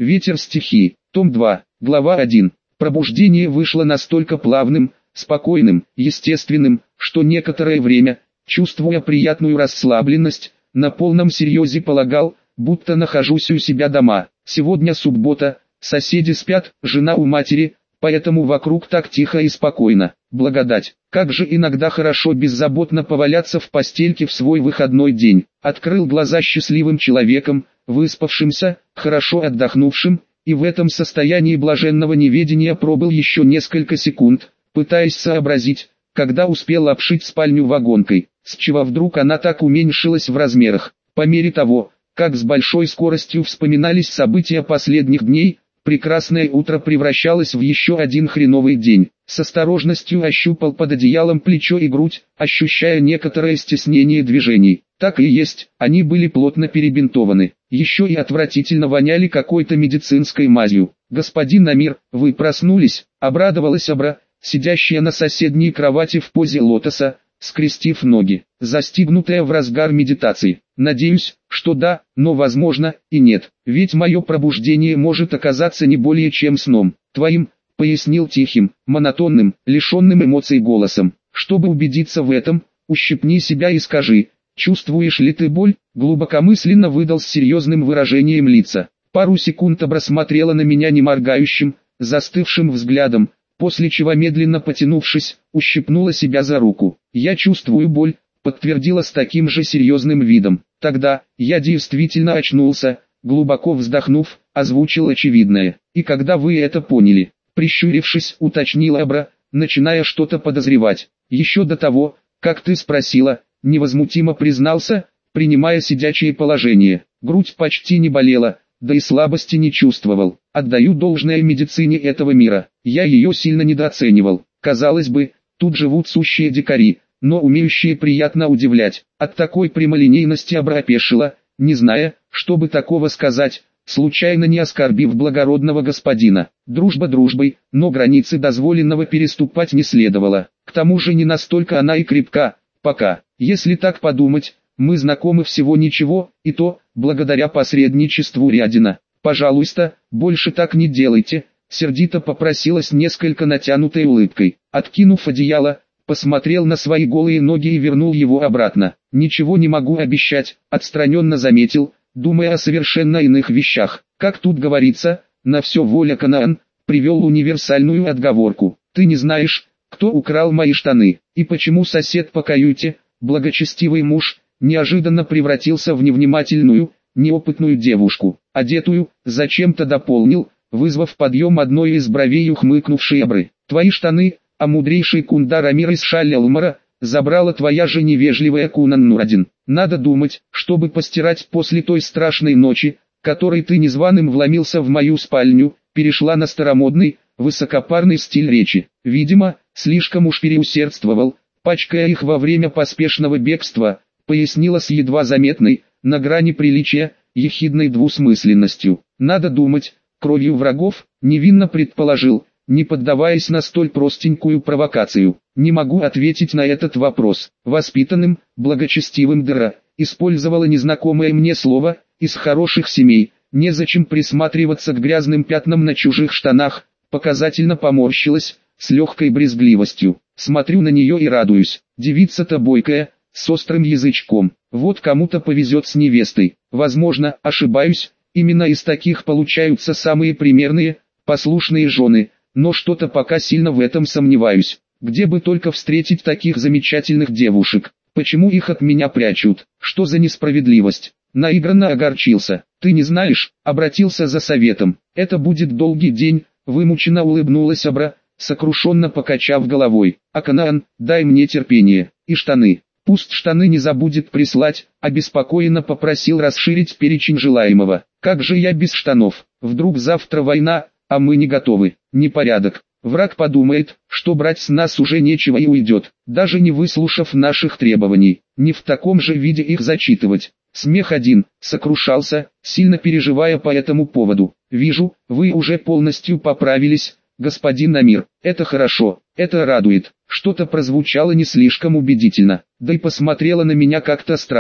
Ветер стихии. Том 2. Глава 1. Пробуждение вышло настолько плавным, спокойным, естественным, что некоторое время, чувствуя приятную расслабленность, на полном серьезе полагал, будто нахожусь у себя дома. Сегодня суббота, соседи спят, жена у матери, поэтому вокруг так тихо и спокойно. Благодать, как же иногда хорошо беззаботно поваляться в постельке в свой выходной день. Открыл глаза счастливым человеком, выспавшимся, хорошо отдохнувшим, и в этом состоянии блаженного неведения пробыл еще несколько секунд, пытаясь сообразить, когда успел обшить спальню вагонкой, с чего вдруг она так уменьшилась в размерах. По мере того, как с большой скоростью вспоминались события последних дней, прекрасное утро превращалось в еще один хреновый день. С осторожностью ощупал под одеялом плечо и грудь, ощущая некоторое стеснение движений. Так и есть, они были плотно перебинтованы, еще и отвратительно воняли какой-то медицинской мазью. «Господин Амир, вы проснулись?» — обрадовалась Абра, сидящая на соседней кровати в позе лотоса, скрестив ноги, застигнутая в разгар медитации. «Надеюсь, что да, но возможно и нет, ведь мое пробуждение может оказаться не более чем сном твоим», — пояснил тихим, монотонным, лишенным эмоций голосом. «Чтобы убедиться в этом, ущипни себя и скажи, чувствуешь ли ты боль?» — глубокомысленно выдал с серьезным выражением лица. Пару секунд Абра смотрела на меня неморгающим, застывшим взглядом, после чего медленно потянувшись, ущипнула себя за руку. «Я чувствую боль», — подтвердила с таким же серьезным видом. «Тогда, я действительно очнулся», — глубоко вздохнув, озвучил очевидное. «И когда вы это поняли?» — прищурившись, уточнила Абра, начиная что-то подозревать. «Еще до того, как ты спросила», — невозмутимо признался, принимая сидячее положение. Грудь почти не болела, да и слабости не чувствовал. Отдаю должное медицине этого мира, я ее сильно недооценивал. Казалось бы, тут живут сущие дикари, но умеющие приятно удивлять. От такой прямолинейности Абра опешила, не зная, что бы такого сказать, случайно не оскорбив благородного господина. Дружба дружбой, но границы дозволенного переступать не следовало. К тому же не настолько она и крепка, пока, если так подумать, мы знакомы всего ничего, и то, благодаря посредничеству Рядина. «Пожалуйста, больше так не делайте», — сердито попросила с несколько натянутой улыбкой. Откинув одеяло, посмотрел на свои голые ноги и вернул его обратно. «Ничего не могу обещать», — отстраненно заметил, думая о совершенно иных вещах. Как тут говорится, на все воля Канаан, привел универсальную отговорку. «Ты не знаешь, кто украл мои штаны, и почему сосед по каюте, благочестивый муж, неожиданно превратился в невнимательную, неопытную девушку, одетую, зачем-то дополнил, вызвав подъем одной из бровей ухмыкнувшей Абры. Твои штаны, а мудрейший кундар Амир из Шаль-Алмара, забрала твоя же невежливая Кунан Нурадин. Надо думать, чтобы постирать после той страшной ночи, которой ты незваным вломился в мою спальню, перешла на старомодный, высокопарный стиль речи. Видимо, слишком уж переусердствовал, пачкая их во время поспешного бегства, пояснила с едва заметной, на грани приличия, ехидной двусмысленностью. Надо думать, кровью врагов, невинно предположил, не поддаваясь на столь простенькую провокацию. Не могу ответить на этот вопрос. Воспитанным, благочестивым Дыра, использовала незнакомое мне слово, из хороших семей, незачем присматриваться к грязным пятнам на чужих штанах, показательно поморщилась, с легкой брезгливостью. Смотрю на нее и радуюсь. Девица-то бойкая, с острым язычком. Вот кому-то повезет с невестой. Возможно, ошибаюсь, именно из таких получаются самые примерные, послушные жены, но что-то пока сильно в этом сомневаюсь. Где бы только встретить таких замечательных девушек? Почему их от меня прячут? Что за несправедливость? Наигранно огорчился. Ты не знаешь, обратился за советом. Это будет долгий день, вымученно улыбнулась Абра, сокрушенно покачав головой. А Канаан, дай мне терпение. И штаны. Пусть штаны не забудет прислать, обеспокоенно попросил расширить перечень желаемого. Как же я без штанов? Вдруг завтра война, а мы не готовы. Непорядок. Враг подумает, что брать с нас уже нечего и уйдет, даже не выслушав наших требований. Не в таком же виде их зачитывать. Смех один, сокрушался, сильно переживая по этому поводу. Вижу, вы уже полностью поправились, господин Амир. Это хорошо, это радует. Что-то прозвучало не слишком убедительно, да и посмотрела на меня как-то странно.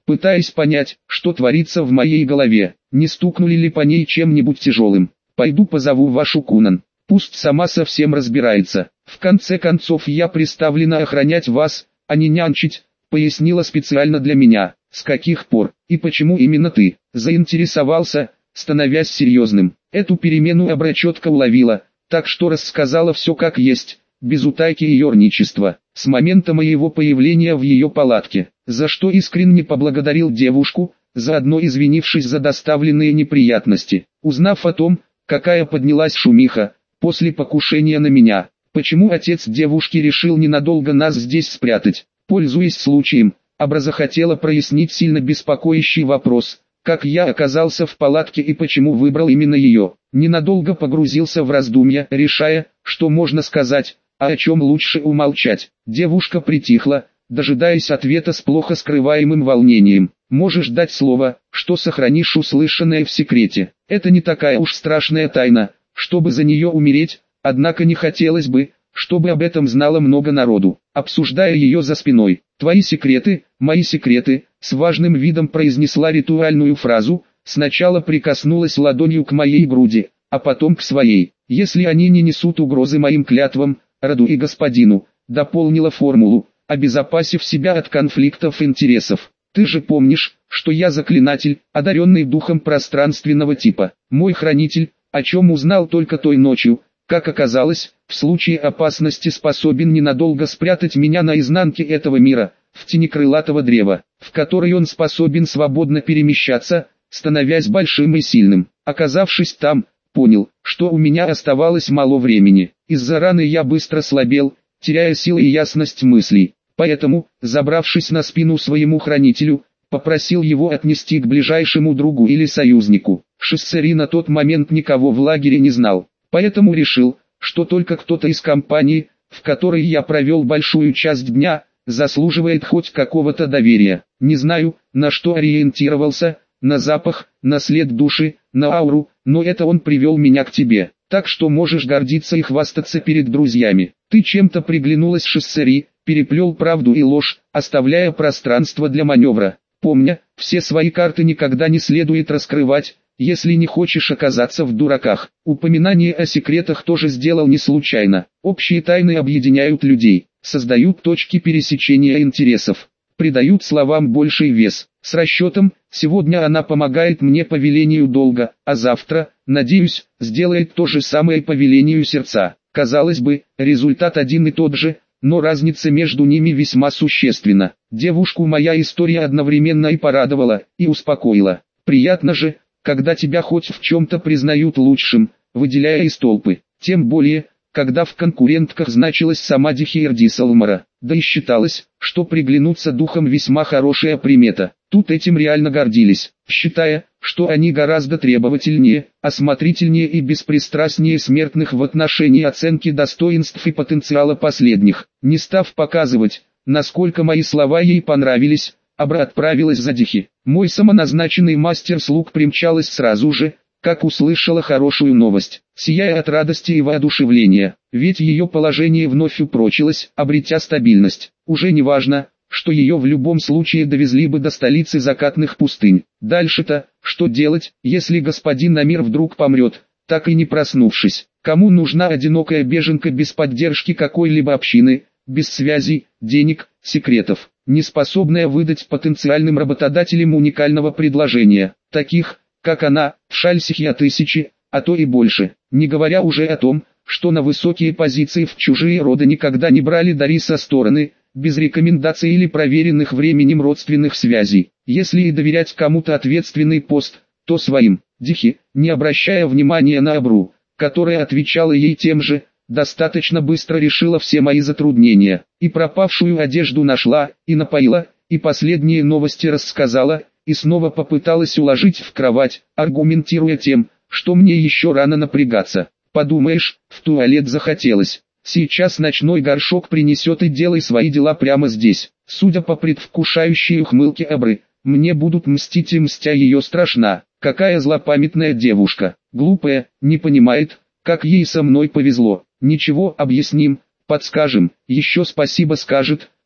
пытаясь понять, что творится в моей голове, не стукнули ли по ней чем-нибудь тяжелым. «Пойду позову вашу Кунан, пусть сама совсем разбирается. В конце концов я приставлена охранять вас, а не нянчить», пояснила специально для меня. «С каких пор, и почему именно ты?» Заинтересовался, становясь серьезным. Эту перемену Абра четко уловила, так что рассказала все как есть, без утайки и ерничества, с момента моего появления в ее палатке, за что искренне поблагодарил девушку, заодно извинившись за доставленные неприятности. Узнав о том, какая поднялась шумиха после покушения на меня, почему отец девушки решил ненадолго нас здесь спрятать, пользуясь случаем, Абра захотела прояснить сильно беспокоящий вопрос, как я оказался в палатке и почему выбрал именно ее. Ненадолго погрузился в раздумья, решая, что можно сказать, а о чем лучше умолчать. Девушка притихла, дожидаясь ответа с плохо скрываемым волнением. «Можешь дать слово, что сохранишь услышанное в секрете. Это не такая уж страшная тайна, чтобы за нее умереть, однако не хотелось бы, чтобы об этом знало много народу». Обсуждая ее за спиной, «Твои секреты, мои секреты», с важным видом произнесла ритуальную фразу, сначала прикоснулась ладонью к моей груди, а потом к своей. «Если они не несут угрозы моим клятвам, роду и господину», дополнила формулу, обезопасив себя от конфликтов интересов. «Ты же помнишь, что я заклинатель, одаренный духом пространственного типа, мой хранитель, о чем узнал только той ночью, как оказалось, в случае опасности способен ненадолго спрятать меня на изнанке этого мира, в тени крылатого древа, в которой он способен свободно перемещаться, становясь большим и сильным. Оказавшись там, понял, что у меня оставалось мало времени. Из-за раны я быстро слабел, теряя силы и ясность мыслей. Поэтому, забравшись на спину своему хранителю, попросил его отнести к ближайшему другу или союзнику. Шиссери на тот момент никого в лагере не знал, поэтому решил, что только кто-то из компании, в которой я провел большую часть дня, заслуживает хоть какого-то доверия. Не знаю, на что ориентировался, на запах, на след души, на ауру, но это он привел меня к тебе. Так что можешь гордиться и хвастаться перед друзьями. Ты чем-то приглянулась Шиссери, переплел правду и ложь, оставляя пространство для маневра. Помня, все свои карты никогда не следует раскрывать, если не хочешь оказаться в дураках. Упоминание о секретах тоже сделал не случайно. Общие тайны объединяют людей, создают точки пересечения интересов, придают словам больший вес. С расчетом, сегодня она помогает мне по велению долга, а завтра, надеюсь, сделает то же самое по велению сердца. Казалось бы, результат один и тот же, но разница между ними весьма существенна. Девушку моя история одновременно и порадовала, и успокоила. Приятно же, когда тебя хоть в чем-то признают лучшим, выделяя из толпы. Тем более, когда в конкурентках значилась сама Дихиерди Салмара. Да и считалось, что приглянуться духом весьма хорошая примета. Тут этим реально гордились, считая, что они гораздо требовательнее, осмотрительнее и беспристрастнее смертных в отношении оценки достоинств и потенциала последних. Не став показывать, насколько мои слова ей понравились, Абра отправилась за Дихи. Мой самоназначенный мастер-слуг примчалась сразу же, как услышала хорошую новость, сияя от радости и воодушевления, ведь ее положение вновь упрочилось, обретя стабильность. Уже не важно, что ее в любом случае довезли бы до столицы закатных пустынь. Дальше-то, что делать, если господин Намир вдруг помрет, так и не проснувшись? Кому нужна одинокая беженка без поддержки какой-либо общины, без связей, денег, секретов, не способная выдать потенциальным работодателям уникального предложения, таких, как она, в Шальсихе тысячи, а то и больше, не говоря уже о том, что на высокие позиции в чужие роды никогда не брали дари со стороны, без рекомендаций или проверенных временем родственных связей. Если и доверять кому-то ответственный пост, то своим. Дихи, не обращая внимания на Абру, которая отвечала ей тем же, достаточно быстро решила все мои затруднения, и пропавшую одежду нашла, и напоила, и последние новости рассказала, и снова попыталась уложить в кровать, аргументируя тем, что мне еще рано напрягаться. Подумаешь, в туалет захотелось. Сейчас ночной горшок принесет и делай свои дела прямо здесь. Судя по предвкушающей ухмылке Абры, мне будут мстить и мстя ее страшна. Какая злопамятная девушка, глупая, не понимает, как ей со мной повезло. Ничего, объясним, подскажем, еще спасибо скажет,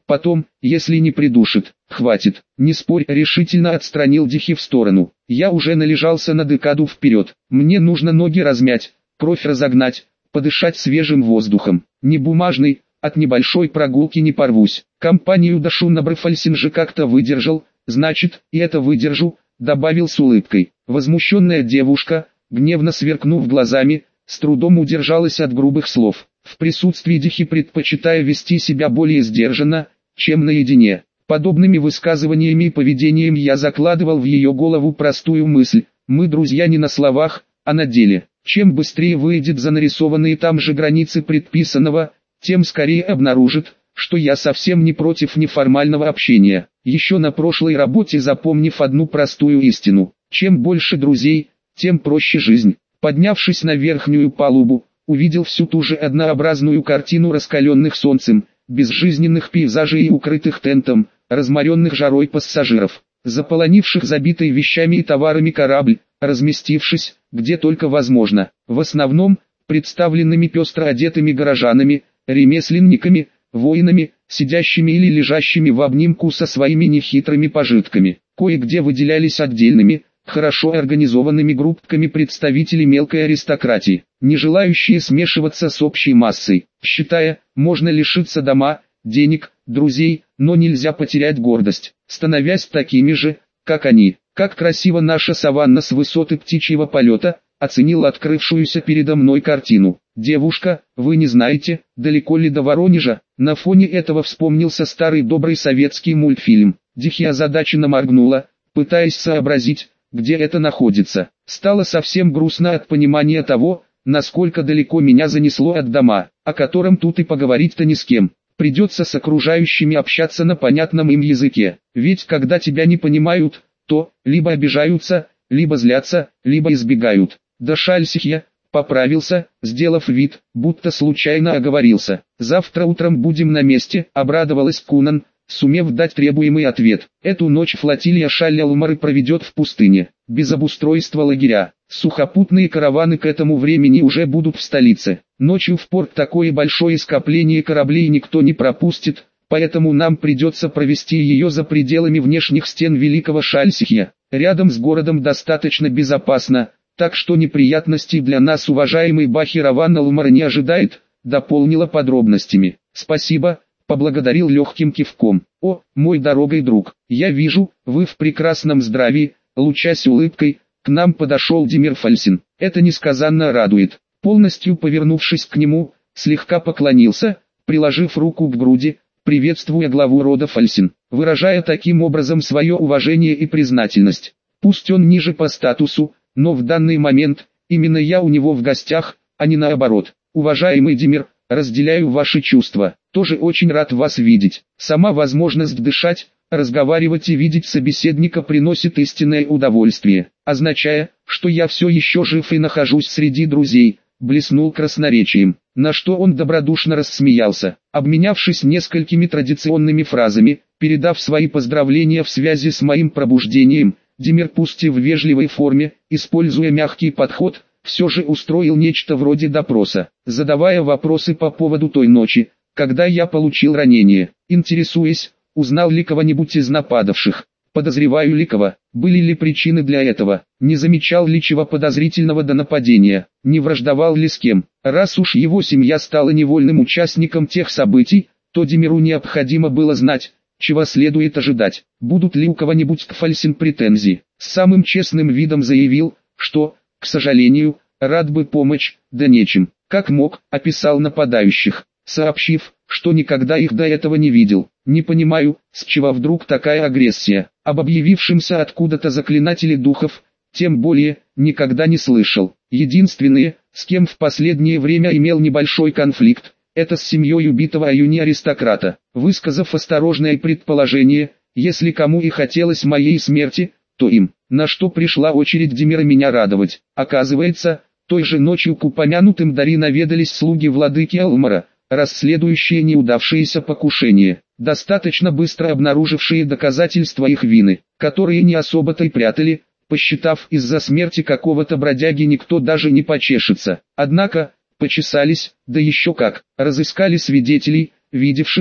Потом, если не придушит, хватит. Не спорь, решительно отстранил Дихи в сторону. Я уже належался на декаду вперед. Мне нужно ноги размять, кровь разогнать, подышать свежим воздухом. Не бумажный, от небольшой прогулки не порвусь. Компанию Дашу на Брафальсин же как-то выдержал, значит, и это выдержу, добавил с улыбкой. Возмущенная девушка, гневно сверкнув глазами, с трудом удержалась от грубых слов. В присутствии Дихи предпочитая вести себя более сдержанно, чем наедине. Подобными высказываниями и поведением я закладывал в ее голову простую мысль: мы друзья не на словах, а на деле. Чем быстрее выйдет за нарисованные там же границы предписанного, тем скорее обнаружит, что я совсем не против неформального общения. Еще на прошлой работе запомнив одну простую истину: чем больше друзей, тем проще жизнь. Поднявшись на верхнюю палубу, увидел всю ту же однообразную картину раскаленных солнцем, безжизненных пейзажей и укрытых тентом, разморенных жарой пассажиров, заполонивших забитый вещами и товарами корабль, разместившись, где только возможно, в основном, представленными пестро одетыми горожанами, ремесленниками, воинами, сидящими или лежащими в обнимку со своими нехитрыми пожитками. Кое-где выделялись отдельными, хорошо организованными группками представители мелкой аристократии, не желающие смешиваться с общей массой, считая, можно лишиться дома, денег, друзей, но нельзя потерять гордость, становясь такими же, как они. Как красиво наша саванна с высоты птичьего полета, оценил открывшуюся передо мной картину. Девушка, вы не знаете, далеко ли до Воронежа? На фоне этого вспомнился старый добрый советский мультфильм. Дихи озадаченно моргнула, пытаясь сообразить, где это находится. Стало совсем грустно от понимания того, насколько далеко меня занесло от дома, о котором тут и поговорить-то ни с кем. Придется с окружающими общаться на понятном им языке. Ведь когда тебя не понимают, то либо обижаются, либо злятся, либо избегают. Да Шальсихья, поправился, сделав вид, будто случайно оговорился. Завтра утром будем на месте, обрадовалась Кунан, сумев дать требуемый ответ. Эту ночь флотилия Шаль-Алмары проведет в пустыне, без обустройства лагеря. Сухопутные караваны к этому времени уже будут в столице. Ночью в порт такое большое скопление кораблей никто не пропустит, поэтому нам придется провести ее за пределами внешних стен Великого Шальсихья. Рядом с городом достаточно безопасно, так что неприятностей для нас уважаемый Бахи-Раван Алмар не ожидает, дополнила подробностями. Спасибо, поблагодарил легким кивком. О, мой дорогой друг, я вижу, вы в прекрасном здравии, лучась улыбкой, к нам подошел Демир Фальсин. Это несказанно радует. Полностью повернувшись к нему, слегка поклонился, приложив руку к груди, приветствуя главу рода Фальсин, выражая таким образом свое уважение и признательность. Пусть он ниже по статусу, но в данный момент, именно я у него в гостях, а не наоборот. Уважаемый Демир, разделяю ваши чувства, тоже очень рад вас видеть. Сама возможность дышать, разговаривать и видеть собеседника приносит истинное удовольствие, означая, что я все еще жив и нахожусь среди друзей, блеснул красноречием, на что он добродушно рассмеялся, обменявшись несколькими традиционными фразами, передав свои поздравления в связи с моим пробуждением. Демир, пусть и в вежливой форме, используя мягкий подход, все же устроил нечто вроде допроса, задавая вопросы по поводу той ночи, когда я получил ранение, интересуясь, узнал ли кого-нибудь из нападавших, подозреваю ли кого, были ли причины для этого, не замечал ли чего подозрительного до нападения, не враждовал ли с кем. Раз уж его семья стала невольным участником тех событий, то Демиру необходимо было знать, чего следует ожидать. Будут ли у кого-нибудь к Фальсин претензии? С самым честным видом заявил, что, к сожалению, рад бы помочь, да нечем. Как мог, описал нападающих, сообщив, что никогда их до этого не видел. Не понимаю, с чего вдруг такая агрессия. Об объявившемся откуда-то заклинателе духов, тем более, никогда не слышал. Единственные, с кем в последнее время имел небольшой конфликт, это с семьей убитого Аюни-аристократа. Высказав осторожное предположение, если кому и хотелось моей смерти, то им, на что пришла очередь Демира меня радовать. Оказывается, той же ночью к упомянутым Дари наведались слуги владыки Алмара, расследующие неудавшиеся покушения, достаточно быстро обнаружившие доказательства их вины, которые не особо-то и прятали, посчитав, из-за смерти какого-то бродяги никто даже не почешется. Однако, почесались, да еще как, разыскали свидетелей, видевших,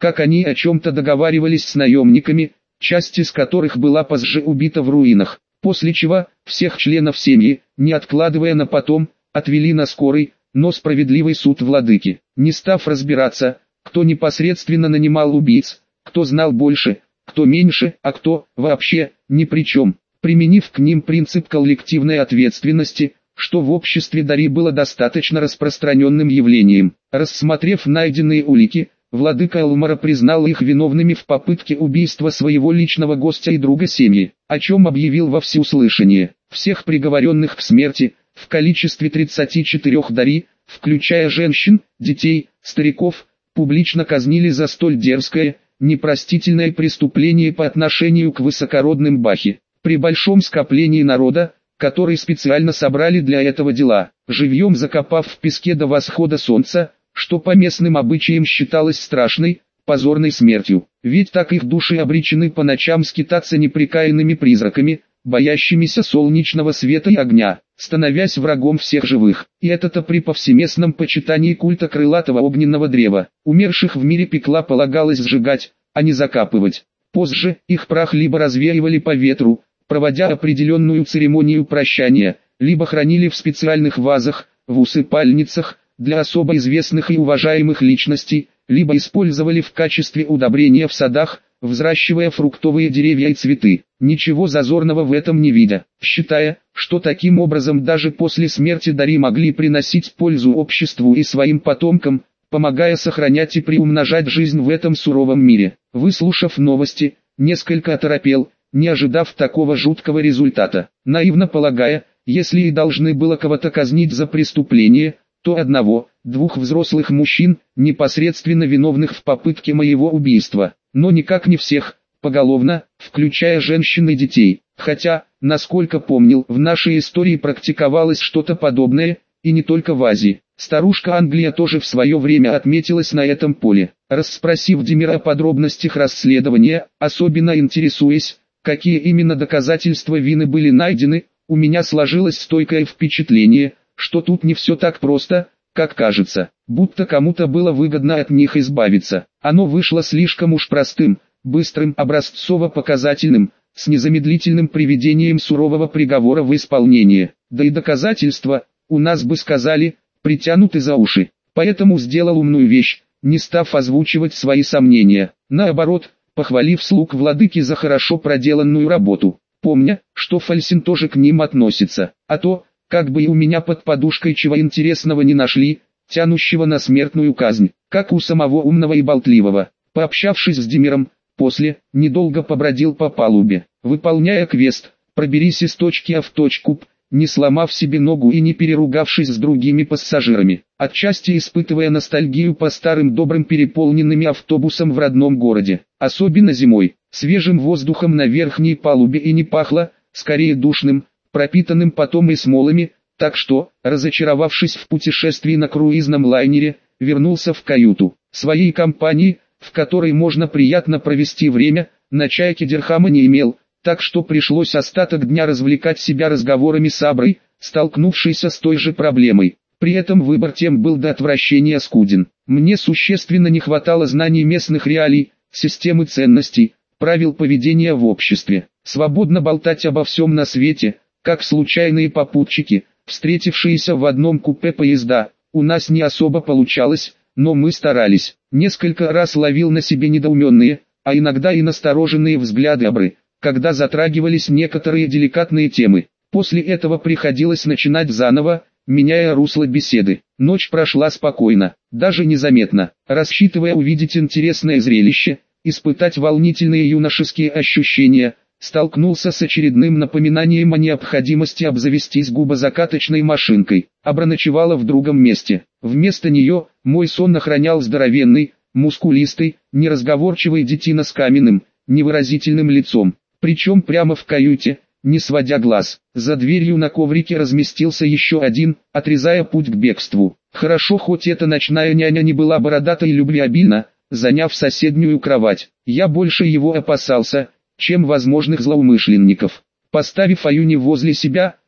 как они о чем-то договаривались с наемниками, часть из которых была позже убита в руинах, после чего всех членов семьи, не откладывая на потом, отвели на скорый, но справедливый суд владыки, не став разбираться, кто непосредственно нанимал убийц, кто знал больше, кто меньше, а кто, вообще, ни при чем, применив к ним принцип коллективной ответственности, что в обществе Дари было достаточно распространенным явлением. Рассмотрев найденные улики, владыка Элмара признал их виновными в попытке убийства своего личного гостя и друга семьи, о чем объявил во всеуслышание. Всех приговоренных к смерти, в количестве 34 Дари, включая женщин, детей, стариков, публично казнили за столь дерзкое, непростительное преступление по отношению к высокородным Бахи. При большом скоплении народа, который специально собрали для этого дела, живьем закопав в песке до восхода солнца, что по местным обычаям считалось страшной, позорной смертью. Ведь так их души обречены по ночам скитаться непрекаянными призраками, боящимися солнечного света и огня, становясь врагом всех живых. И это-то при повсеместном почитании культа крылатого огненного древа. Умерших в мире пекла полагалось сжигать, а не закапывать. Позже их прах либо развеивали по ветру, проводя определенную церемонию прощания, либо хранили в специальных вазах, в усыпальницах, для особо известных и уважаемых личностей, либо использовали в качестве удобрения в садах, взращивая фруктовые деревья и цветы, ничего зазорного в этом не видя, считая, что таким образом даже после смерти Дари могли приносить пользу обществу и своим потомкам, помогая сохранять и приумножать жизнь в этом суровом мире. Выслушав новости, несколько оторопел, не ожидав такого жуткого результата, наивно полагая, если и должны было кого-то казнить за преступление, то одного-двух взрослых мужчин, непосредственно виновных в попытке моего убийства, но никак не всех, поголовно, включая женщин и детей, хотя, насколько помнил, в нашей истории практиковалось что-то подобное, и не только в Азии. Старушка Англия тоже в свое время отметилась на этом поле. Расспросив Демира о подробностях расследования, особенно интересуясь, какие именно доказательства вины были найдены, у меня сложилось стойкое впечатление, что тут не все так просто, как кажется, будто кому-то было выгодно от них избавиться. Оно вышло слишком уж простым, быстрым, образцово-показательным, с незамедлительным приведением сурового приговора в исполнение. Да и доказательства, у нас бы сказали, притянуты за уши. Поэтому сделал умную вещь, не став озвучивать свои сомнения. Наоборот, похвалив слуг владыки за хорошо проделанную работу, помня, что Фальсин тоже к ним относится, а то, как бы и у меня под подушкой чего интересного не нашли, тянущего на смертную казнь, как у самого умного и болтливого. Пообщавшись с Демиром, после, недолго побродил по палубе, выполняя квест, проберись из точки А в точку П, не сломав себе ногу и не переругавшись с другими пассажирами, отчасти испытывая ностальгию по старым добрым переполненным автобусам в родном городе, особенно зимой. Свежим воздухом на верхней палубе и не пахло, скорее душным, пропитанным потом и смолами, так что, разочаровавшись в путешествии на круизном лайнере, вернулся в каюту своей компании, в которой можно приятно провести время, на чайке дирхама не имел, так что пришлось остаток дня развлекать себя разговорами с Аброй, столкнувшейся с той же проблемой. При этом выбор тем был до отвращения скуден. Мне существенно не хватало знаний местных реалий, системы ценностей, правил поведения в обществе. Свободно болтать обо всем на свете, как случайные попутчики, встретившиеся в одном купе поезда, у нас не особо получалось, но мы старались. Несколько раз ловил на себе недоуменные, а иногда и настороженные взгляды Абры, когда затрагивались некоторые деликатные темы. После этого приходилось начинать заново, меняя русло беседы. Ночь прошла спокойно, даже незаметно. Рассчитывая увидеть интересное зрелище, испытать волнительные юношеские ощущения, столкнулся с очередным напоминанием о необходимости обзавестись губозакаточной машинкой. Абра ночевала в другом месте. Вместо нее, мой сон охранял здоровенный, мускулистый, неразговорчивый детина с каменным, невыразительным лицом. Причем прямо в каюте, не сводя глаз. За дверью на коврике разместился еще один, отрезая путь к бегству. Хорошо, хоть эта ночная няня не была бородатой и любвеобильна, заняв соседнюю кровать. Я больше его опасался, чем возможных злоумышленников. Поставив Аюни возле себя,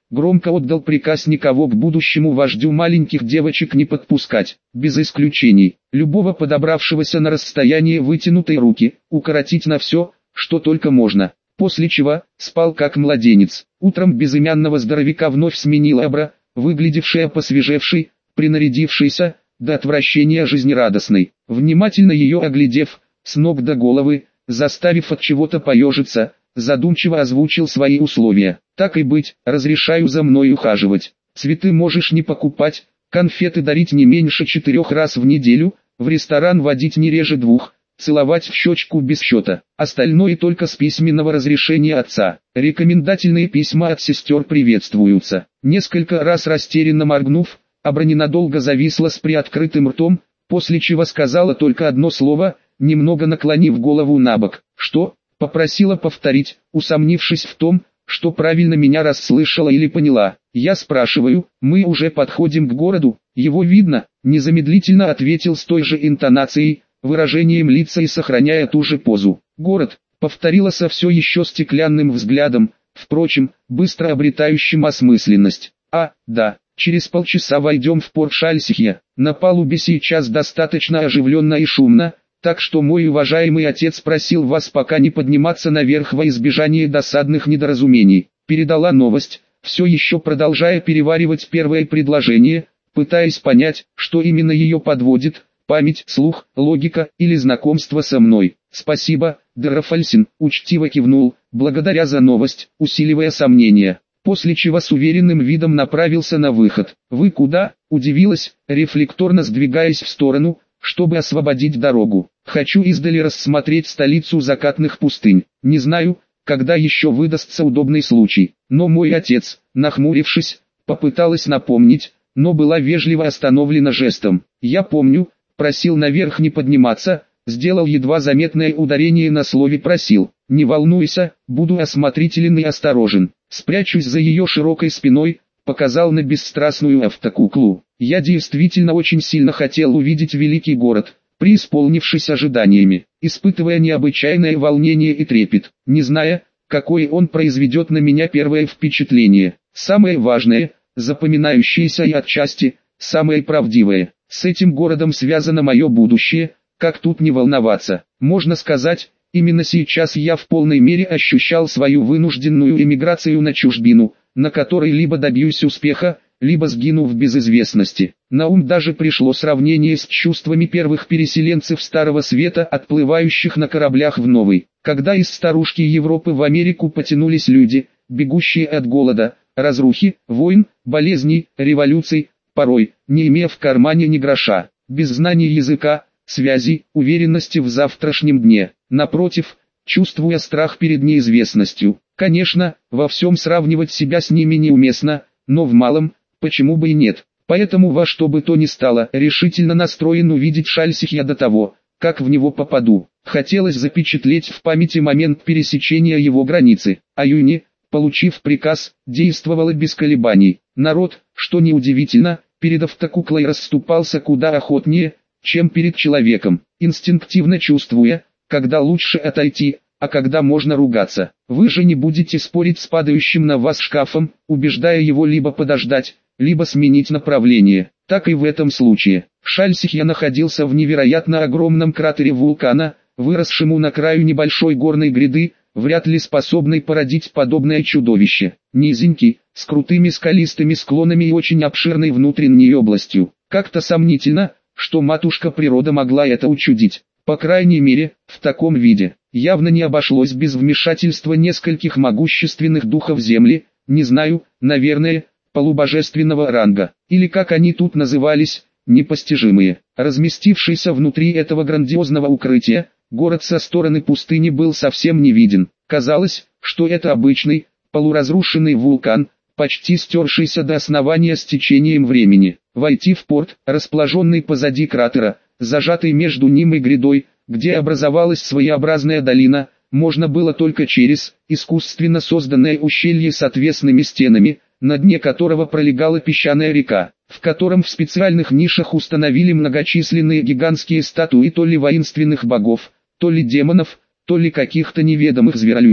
громко отдал приказ никого к будущему вождю маленьких девочек не подпускать, без исключений, любого подобравшегося на расстояние вытянутой руки, укоротить на все, что только можно. После чего, спал как младенец. Утром безымянного здоровяка вновь сменила Абра, выглядевшая посвежевшей, принарядившейся, до отвращения жизнерадостной. Внимательно ее оглядев, с ног до головы, заставив от чего-то поежиться, задумчиво озвучил свои условия. Так и быть, разрешаю за мной ухаживать. Цветы можешь не покупать, конфеты дарить не меньше 4 раз в неделю, в ресторан водить не реже 2, целовать в щечку без счета. Остальное только с письменного разрешения отца. Рекомендательные письма от сестер приветствуются. Несколько раз растерянно моргнув, Абра ненадолго зависла с приоткрытым ртом, после чего сказала только одно слово, немного наклонив голову набок. «Что?» — попросила повторить, усомнившись в том, что правильно меня расслышала или поняла. «Я спрашиваю, мы уже подходим к городу, его видно?» — незамедлительно ответил с той же интонацией, выражением лица и сохраняя ту же позу. «Город», — повторила со все еще стеклянным взглядом, впрочем, быстро обретающим осмысленность. «Да, через полчаса войдем в порт Шальсихья. На палубе сейчас достаточно оживленно и шумно, так что мой уважаемый отец просил вас пока не подниматься наверх во избежание досадных недоразумений». Передала новость, все еще продолжая переваривать первое предложение, пытаясь понять, что именно ее подводит: память, слух, логика или знакомство со мной. «Спасибо, Дерафальсин», учтиво кивнул, благодаря за новость, усиливая сомнения. После чего с уверенным видом направился на выход. «Вы куда?» – удивилась, рефлекторно сдвигаясь в сторону, чтобы освободить дорогу. «Хочу издали рассмотреть столицу закатных пустынь. Не знаю, когда еще выдастся удобный случай». Но мой отец, нахмурившись, попыталась напомнить, но была вежливо остановлена жестом. «Я помню», просил наверх не подниматься, сделал едва заметное ударение на слове «просил». «Не волнуйся, буду осмотрителен и осторожен». Спрячусь за ее широкой спиной, показал на бесстрастную автокуклу. Я действительно очень сильно хотел увидеть великий город, преисполнившись ожиданиями, испытывая необычайное волнение и трепет, не зная, какое он произведет на меня первое впечатление. Самое важное, запоминающееся и отчасти, самое правдивое. С этим городом связано мое будущее, как тут не волноваться. Можно сказать, именно сейчас я в полной мере ощущал свою вынужденную эмиграцию на чужбину, на которой либо добьюсь успеха, либо сгину в безызвестности. На ум даже пришло сравнение с чувствами первых переселенцев Старого Света, отплывающих на кораблях в новый. Когда из старушки Европы в Америку потянулись люди, бегущие от голода, разрухи, войн, болезней, революций, порой, не имея в кармане ни гроша, без знания языка, связей, уверенности в завтрашнем дне. Напротив, чувствуя страх перед неизвестностью. Конечно, во всем сравнивать себя с ними неуместно, но в малом, почему бы и нет. Поэтому во что бы то ни стало, решительно настроен увидеть Шальсихья до того, как в него попаду. Хотелось запечатлеть в памяти момент пересечения его границы. А Юни, получив приказ, действовала без колебаний. Народ, что неудивительно, перед автокуклой расступался куда охотнее, чем перед человеком, инстинктивно чувствуя, когда лучше отойти, а когда можно ругаться. Вы же не будете спорить с падающим на вас шкафом, убеждая его либо подождать, либо сменить направление. Так и в этом случае. Шальсихья находился в невероятно огромном кратере вулкана, выросшему на краю небольшой горной гряды, вряд ли способный породить подобное чудовище. Низенький, с крутыми скалистыми склонами и очень обширной внутренней областью. Как-то сомнительно, что матушка природа могла это учудить. По крайней мере, в таком виде. Явно не обошлось без вмешательства нескольких могущественных духов Земли, не знаю, наверное, полубожественного ранга, или как они тут назывались, непостижимые. Разместившийся внутри этого грандиозного укрытия, город со стороны пустыни был совсем не виден. Казалось, что это обычный, полуразрушенный вулкан, почти стершийся до основания с течением времени. Войти в порт, расположенный позади кратера, зажатый между ним и грядой, где образовалась своеобразная долина, можно было только через искусственно созданное ущелье с отвесными стенами, на дне которого пролегала песчаная река, в котором в специальных нишах установили многочисленные гигантские статуи то ли воинственных богов, то ли демонов, то ли каких-то неведомых зверолюдей.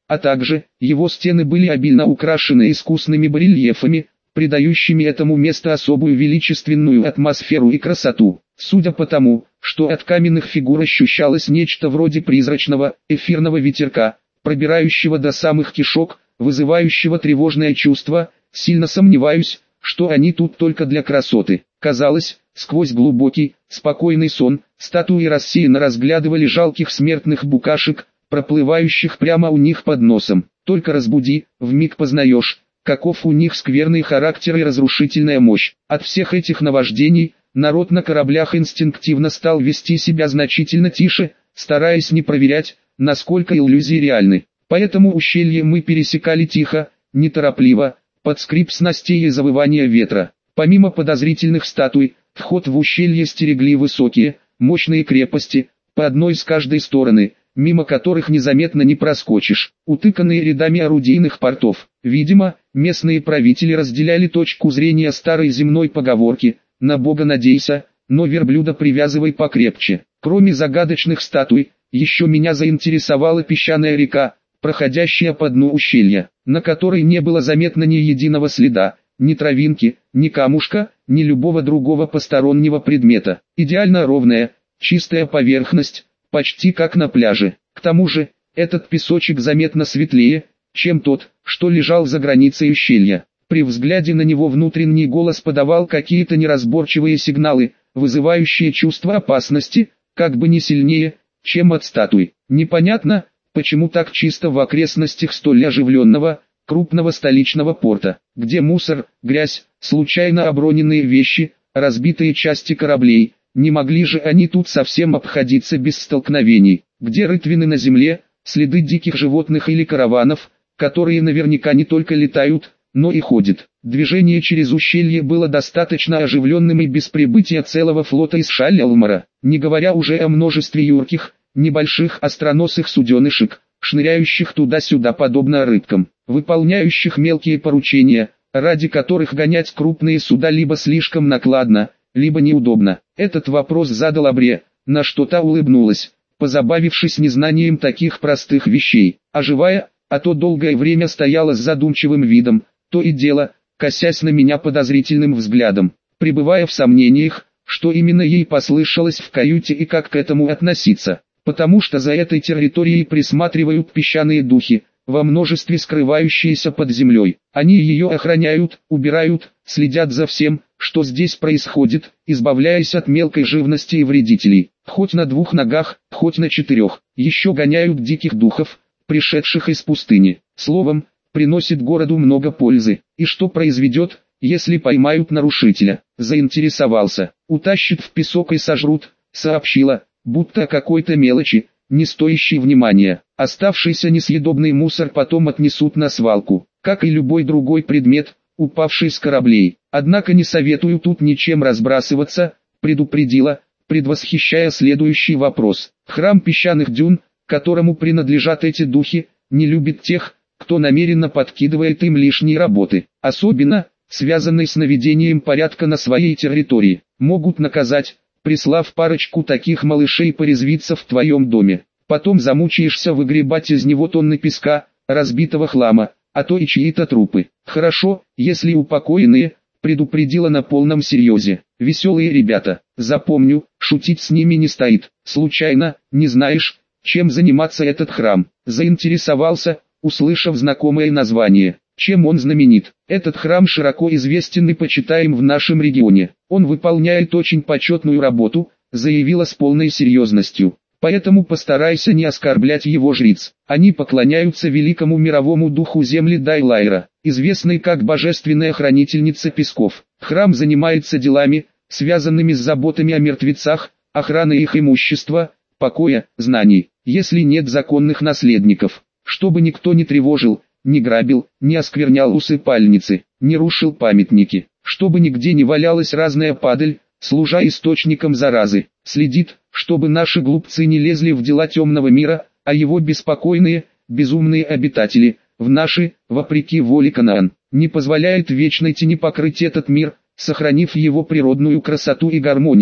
а также его стены были обильно украшены искусными барельефами, придающими этому месту особую величественную атмосферу и красоту. Судя по тому, что от каменных фигур ощущалось нечто вроде призрачного, эфирного ветерка, пробирающего до самых кишок, вызывающего тревожное чувство, сильно сомневаюсь, что они тут только для красоты. Казалось, сквозь глубокий, спокойный сон, статуи рассеянно разглядывали жалких смертных букашек, проплывающих прямо у них под носом. Только разбуди, вмиг познаешь, каков у них скверный характер и разрушительная мощь. От всех этих наваждений, народ на кораблях инстинктивно стал вести себя значительно тише, стараясь не проверять, насколько иллюзии реальны. Поэтому ущелье мы пересекали тихо, неторопливо, под скрип снастей и завывание ветра. Помимо подозрительных статуй, вход в ущелье стерегли высокие, мощные крепости, по одной с каждой стороны, мимо которых незаметно не проскочишь, утыканные рядами орудийных портов. Видимо, местные правители разделяли точку зрения старой земной поговорки «на Бога надейся, но верблюда привязывай покрепче». Кроме загадочных статуй, еще меня заинтересовала песчаная река, проходящая по дну ущелья, на которой не было заметно ни единого следа, ни травинки, ни камушка, ни любого другого постороннего предмета. Идеально ровная, чистая поверхность, почти как на пляже. К тому же, этот песочек заметно светлее, чем тот, что лежал за границей ущелья. При взгляде на него внутренний голос подавал какие-то неразборчивые сигналы, вызывающие чувство опасности, как бы не сильнее, чем от статуй. Непонятно, почему так чисто в окрестностях столь оживленного, крупного столичного порта, где мусор, грязь, случайно оброненные вещи, разбитые части кораблей. Не могли же они тут совсем обходиться без столкновений, где рытвины на земле, следы диких животных или караванов, которые наверняка не только летают, но и ходят. Движение через ущелье было достаточно оживленным и без прибытия целого флота из Шаль-Алмара, не говоря уже о множестве юрких, небольших остроносых суденышек, шныряющих туда-сюда подобно рыбкам, выполняющих мелкие поручения, ради которых гонять крупные суда либо слишком накладно, либо неудобно. Этот вопрос задал Абре, на что та улыбнулась, позабавившись незнанием таких простых вещей. Оживая, а то долгое время стояла с задумчивым видом, то и дело, косясь на меня подозрительным взглядом, пребывая в сомнениях, что именно ей послышалось в каюте и как к этому относиться, потому что за этой территорией присматривают песчаные духи, во множестве скрывающиеся под землей. Они ее охраняют, убирают, следят за всем, что здесь происходит, избавляясь от мелкой живности и вредителей, хоть на двух ногах, хоть на четырех. Еще гоняют диких духов, пришедших из пустыни. Словом, приносит городу много пользы. И что произведет, если поймают нарушителя? Заинтересовался. Утащат в песок и сожрут, сообщила, будто о какой-то мелочи, не стоящей внимания. Оставшийся несъедобный мусор потом отнесут на свалку, как и любой другой предмет, упавший с кораблей. Однако не советую тут ничем разбрасываться, предупредила, предвосхищая следующий вопрос. Храм песчаных дюн, которому принадлежат эти духи, не любит тех, кто намеренно подкидывает им лишние работы, особенно, связанные с наведением порядка на своей территории. Могут наказать, прислав парочку таких малышей порезвиться в твоем доме. Потом замучаешься выгребать из него тонны песка, разбитого хлама, а то и чьи-то трупы. Хорошо, если упокоенные, предупредила на полном серьезе. Веселые ребята, запомню, шутить с ними не стоит. Случайно, не знаешь, чем заниматься этот храм? Заинтересовался, услышав знакомое название. Чем он знаменит? Этот храм широко известен и почитаем в нашем регионе. Он выполняет очень почетную работу, заявила с полной серьезностью. Поэтому постарайся не оскорблять его жриц. Они поклоняются великому мировому духу земли Дайлайра, известной как божественная хранительница песков. Храм занимается делами, связанными с заботами о мертвецах, охраной их имущества, покоя, знаний, если нет законных наследников. Чтобы никто не тревожил, не грабил, не осквернял усыпальницы, не рушил памятники. Чтобы нигде не валялась разная падаль, служа источником заразы. Следит, чтобы наши глупцы не лезли в дела темного мира, а его беспокойные, безумные обитатели, в наши, вопреки воле Канаан, не позволяет вечной тени покрыть этот мир, сохранив его природную красоту и гармонию,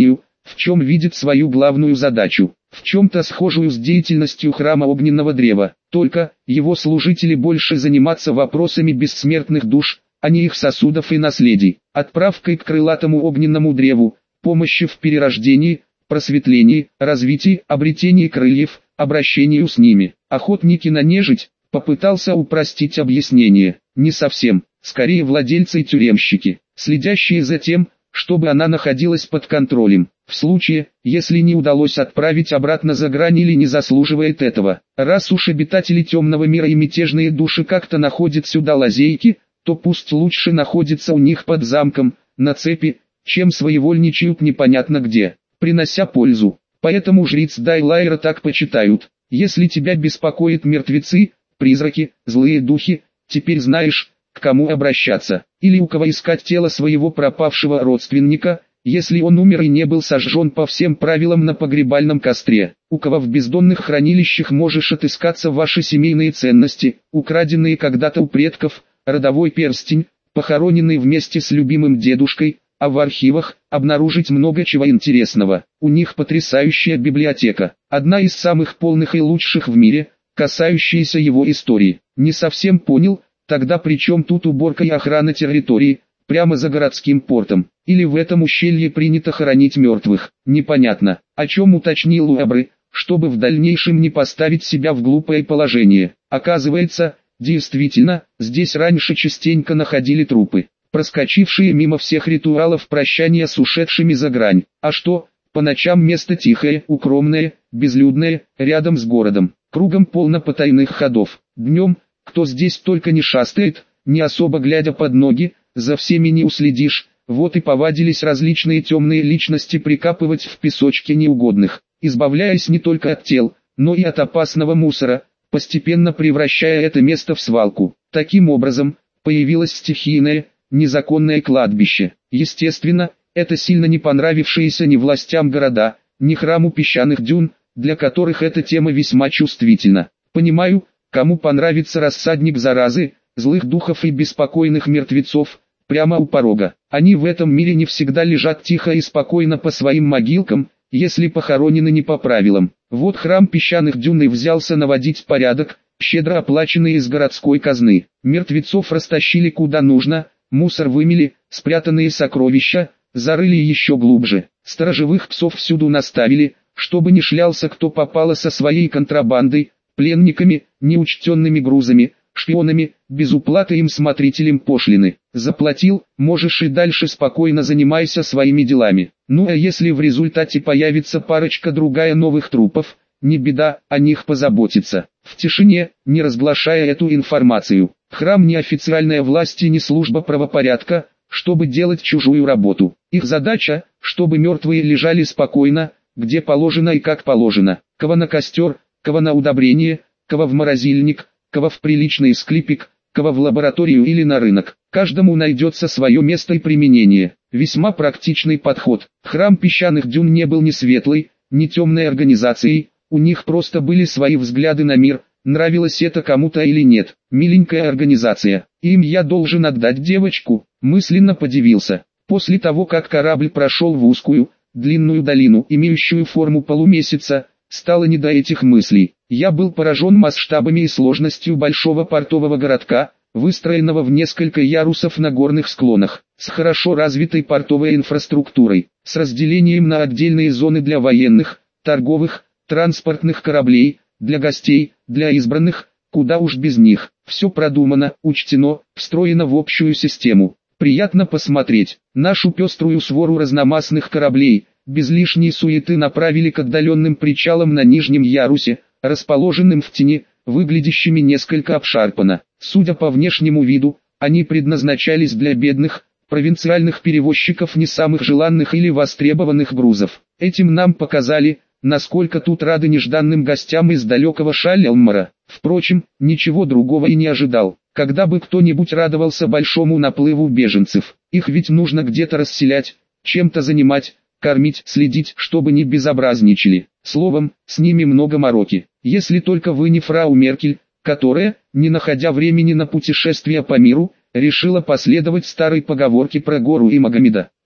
в чем видит свою главную задачу, в чем-то схожую с деятельностью храма огненного древа, только его служители больше заниматься вопросами бессмертных душ, а не их сосудов и наследий, отправкой к крылатому огненному древу, помощи в перерождении, просветлении, развитии, обретении крыльев, обращению с ними. Охотники на нежить, попытался упростить объяснение, не совсем, скорее владельцы и тюремщики, следящие за тем, чтобы она находилась под контролем, в случае, если не удалось отправить обратно за грань или не заслуживает этого. Раз уж обитатели темного мира и мятежные души как-то находят сюда лазейки, то пусть лучше находится у них под замком, на цепи, чем своевольничают непонятно где, принося пользу. Поэтому жриц Дайлайра так почитают. Если тебя беспокоят мертвецы, призраки, злые духи, теперь знаешь, к кому обращаться, или у кого искать тело своего пропавшего родственника, если он умер и не был сожжен по всем правилам на погребальном костре, у кого в бездонных хранилищах можешь отыскаться ваши семейные ценности, украденные когда-то у предков, родовой перстень, похороненный вместе с любимым дедушкой, а в архивах обнаружить много чего интересного. У них потрясающая библиотека, одна из самых полных и лучших в мире, касающаяся его истории. Не совсем понял, тогда при чем тут уборка и охрана территории, прямо за городским портом, или в этом ущелье принято хоронить мертвых, непонятно, о чем уточнил Уэбры, чтобы в дальнейшем не поставить себя в глупое положение. Оказывается, действительно, здесь раньше частенько находили трупы, проскочившие мимо всех ритуалов прощания с ушедшими за грань. А что, по ночам место тихое, укромное, безлюдное, рядом с городом, кругом полно потайных ходов. Днем, кто здесь только не шастает, не особо глядя под ноги, за всеми не уследишь, вот и повадились различные темные личности прикапывать в песочке неугодных, избавляясь не только от тел, но и от опасного мусора, постепенно превращая это место в свалку. Таким образом, появилось стихийное, незаконное кладбище. Естественно, это сильно не понравившиеся ни властям города, ни храму песчаных дюн, для которых эта тема весьма чувствительна. Понимаю, кому понравится рассадник заразы, злых духов и беспокойных мертвецов, прямо у порога. Они в этом мире не всегда лежат тихо и спокойно по своим могилкам, если похоронены не по правилам. Вот храм песчаных дюн и взялся наводить порядок, щедро оплаченный из городской казны. Мертвецов растащили куда нужно, мусор вымели, спрятанные сокровища зарыли еще глубже. Сторожевых псов всюду наставили, чтобы не шлялся кто попало со своей контрабандой, пленниками, неучтенными грузами, шпионами, без уплаты им смотрителям пошлины. Заплатил, можешь и дальше спокойно занимайся своими делами. Ну а если в результате появится парочка-другая новых трупов, не беда, о них позаботиться. В тишине, не разглашая эту информацию. Храм не официальная власть и не служба правопорядка, чтобы делать чужую работу. Их задача, чтобы мертвые лежали спокойно, где положено и как положено. Кого на костер, кого на удобрение, кого в морозильник, кого в приличный склепик, кого в лабораторию или на рынок. Каждому найдется свое место и применение. Весьма практичный подход. Храм песчаных дюн не был ни светлой, ни темной организацией, у них просто были свои взгляды на мир, нравилось это кому-то или нет. Миленькая организация. Им я должен отдать девочку, мысленно подивился. После того как корабль прошел в узкую, длинную долину, имеющую форму полумесяца, стало не до этих мыслей. Я был поражен масштабами и сложностью большого портового городка, выстроенного в несколько ярусов на горных склонах, с хорошо развитой портовой инфраструктурой, с разделением на отдельные зоны для военных, торговых, транспортных кораблей, для гостей, для избранных, куда уж без них. Все продумано, учтено, встроено в общую систему. Приятно посмотреть. Нашу пеструю свору разномастных кораблей, без лишней суеты направили к отдаленным причалам на нижнем ярусе, расположенным в тени, выглядящими несколько обшарпанно. Судя по внешнему виду, они предназначались для бедных, провинциальных перевозчиков не самых желанных или востребованных грузов. Этим нам показали, насколько тут рады нежданным гостям из далекого Шалелмара. Впрочем, ничего другого и не ожидал. Когда бы кто-нибудь радовался большому наплыву беженцев, их ведь нужно где-то расселять, чем-то занимать, кормить, следить, чтобы не безобразничали. Словом, с ними много мороки. Если только вы не фрау Меркель, которая, не находя времени на путешествия по миру, решила последовать старой поговорке про гору и Магомеда.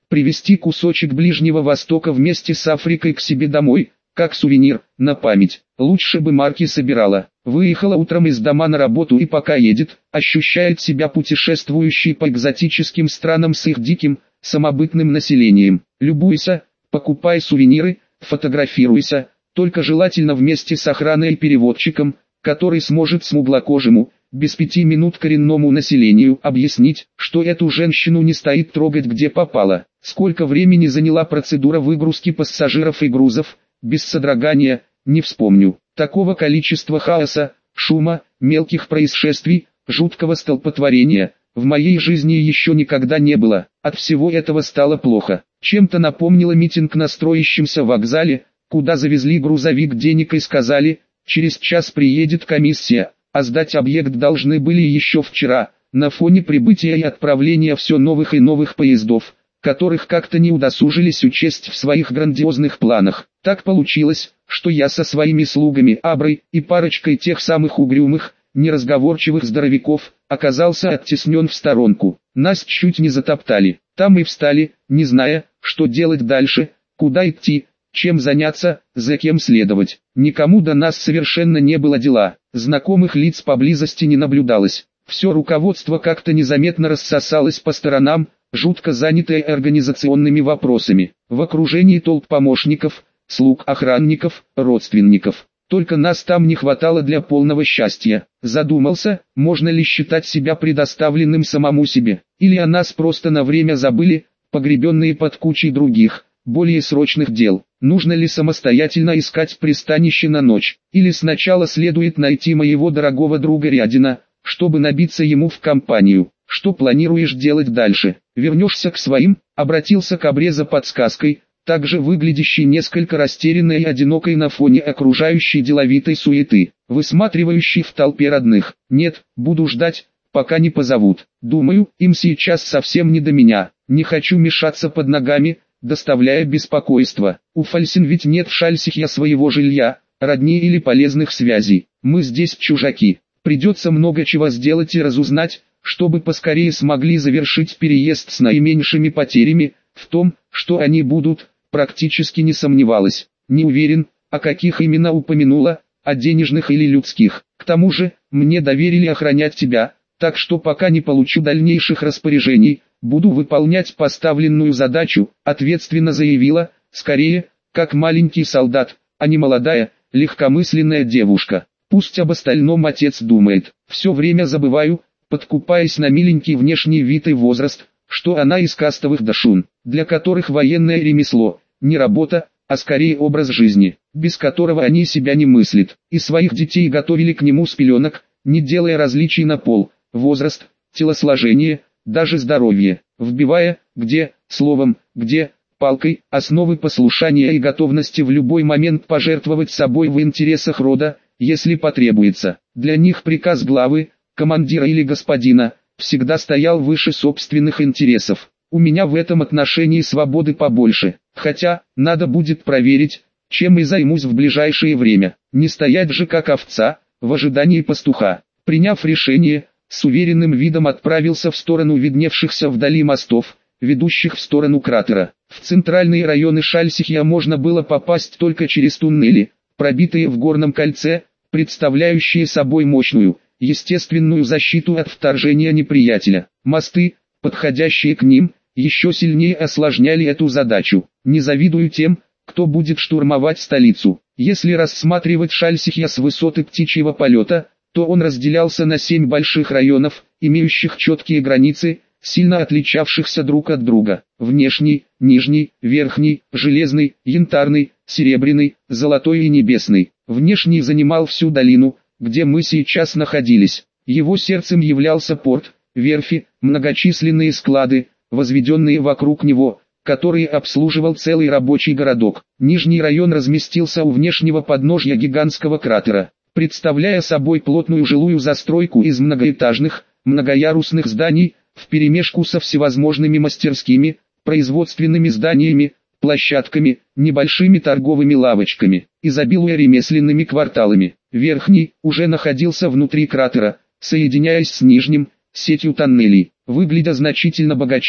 привезти кусочек Ближнего Востока вместе с Африкой к себе домой, как сувенир, на память. Лучше бы марки собирала. Выехала утром из дома на работу и пока едет, ощущает себя путешествующей по экзотическим странам с их диким, самобытным населением. Любуйся, покупай сувениры, фотографируйся, только желательно вместе с охраной и переводчиком, который сможет смуглокожему, без 5 минут коренному населению объяснить, что эту женщину не стоит трогать где попало. Сколько времени заняла процедура выгрузки пассажиров и грузов, без содрогания, не вспомню. Такого количества хаоса, шума, мелких происшествий, жуткого столпотворения в моей жизни еще никогда не было. От всего этого стало плохо. Чем-то напомнило митинг на строящемся вокзале, куда завезли грузовик денег и сказали, через час приедет комиссия, а сдать объект должны были еще вчера, на фоне прибытия и отправления все новых и новых поездов, которых как-то не удосужились учесть в своих грандиозных планах. Так получилось, что я со своими слугами Аброй и парочкой тех самых угрюмых, неразговорчивых здоровяков, оказался оттеснен в сторонку. Нас чуть не затоптали. Там и встали, не зная, что делать дальше, куда идти, чем заняться, за кем следовать. Никому до нас совершенно не было дела. Знакомых лиц поблизости не наблюдалось. Все руководство как-то незаметно рассосалось по сторонам, жутко занятое организационными вопросами. В окружении толп помощников, слуг, охранников, родственников. Только нас там не хватало для полного счастья. Задумался, можно ли считать себя предоставленным самому себе, или о нас просто на время забыли, погребенные под кучей других, более срочных дел. Нужно ли самостоятельно искать пристанище на ночь, или сначала следует найти моего дорогого друга Рядина, чтобы набиться ему в компанию. Что планируешь делать дальше? Вернешься к своим? Обратился к Абре за подсказкой, также выглядящей несколько растерянной и одинокой на фоне окружающей деловитой суеты, высматривающей в толпе родных. Нет, буду ждать, пока не позовут. Думаю, им сейчас совсем не до меня. Не хочу мешаться под ногами, доставляя беспокойство. У Фальсин ведь нет в Шальсихе своего жилья, родни или полезных связей. Мы здесь чужаки. Придется много чего сделать и разузнать, чтобы поскорее смогли завершить переезд с наименьшими потерями. В том, что они будут, практически не сомневалась. Не уверен, о каких именно упомянула, о денежных или людских. К тому же, мне доверили охранять тебя, так что пока не получу дальнейших распоряжений, буду выполнять поставленную задачу, ответственно заявила, скорее, как маленький солдат, а не молодая, легкомысленная девушка. Пусть об остальном отец думает. Все время забываю, подкупаясь на миленький внешний вид и возраст, что она из кастовых дашун, для которых военное ремесло, не работа, а скорее образ жизни, без которого они себя не мыслят. И своих детей готовили к нему с пеленок, не делая различий на пол, возраст, телосложение, даже здоровье, вбивая, где, словом, где, палкой, основы послушания и готовности в любой момент пожертвовать собой в интересах рода, если потребуется. Для них приказ главы, командира или господина, всегда стоял выше собственных интересов. У меня в этом отношении свободы побольше, хотя, надо будет проверить, чем и займусь в ближайшее время. Не стоять же как овца, в ожидании пастуха. Приняв решение, с уверенным видом отправился в сторону видневшихся вдали мостов, ведущих в сторону кратера. В центральные районы Шальсихия можно было попасть только через туннели, пробитые в горном кольце, представляющие собой мощную, естественную защиту от вторжения неприятеля. Мосты, подходящие к ним, еще сильнее осложняли эту задачу. Не завидую тем, кто будет штурмовать столицу. Если рассматривать Шальсихия с высоты птичьего полета, то он разделялся на 7 больших районов, имеющих четкие границы, сильно отличавшихся друг от друга. Внешний, нижний, верхний, железный, янтарный, серебряный, золотой и небесный. Внешний занимал всю долину, где мы сейчас находились. Его сердцем являлся порт, верфи, многочисленные склады, возведенные вокруг него, которые обслуживал целый рабочий городок. Нижний район разместился у внешнего подножья гигантского кратера, представляя собой плотную жилую застройку из многоэтажных, многоярусных зданий, вперемешку со всевозможными мастерскими, производственными зданиями, площадками, небольшими торговыми лавочками, изобилуя ремесленными кварталами. Верхний уже находился внутри кратера, соединяясь с нижним, сетью тоннелей, выглядя значительно богаче,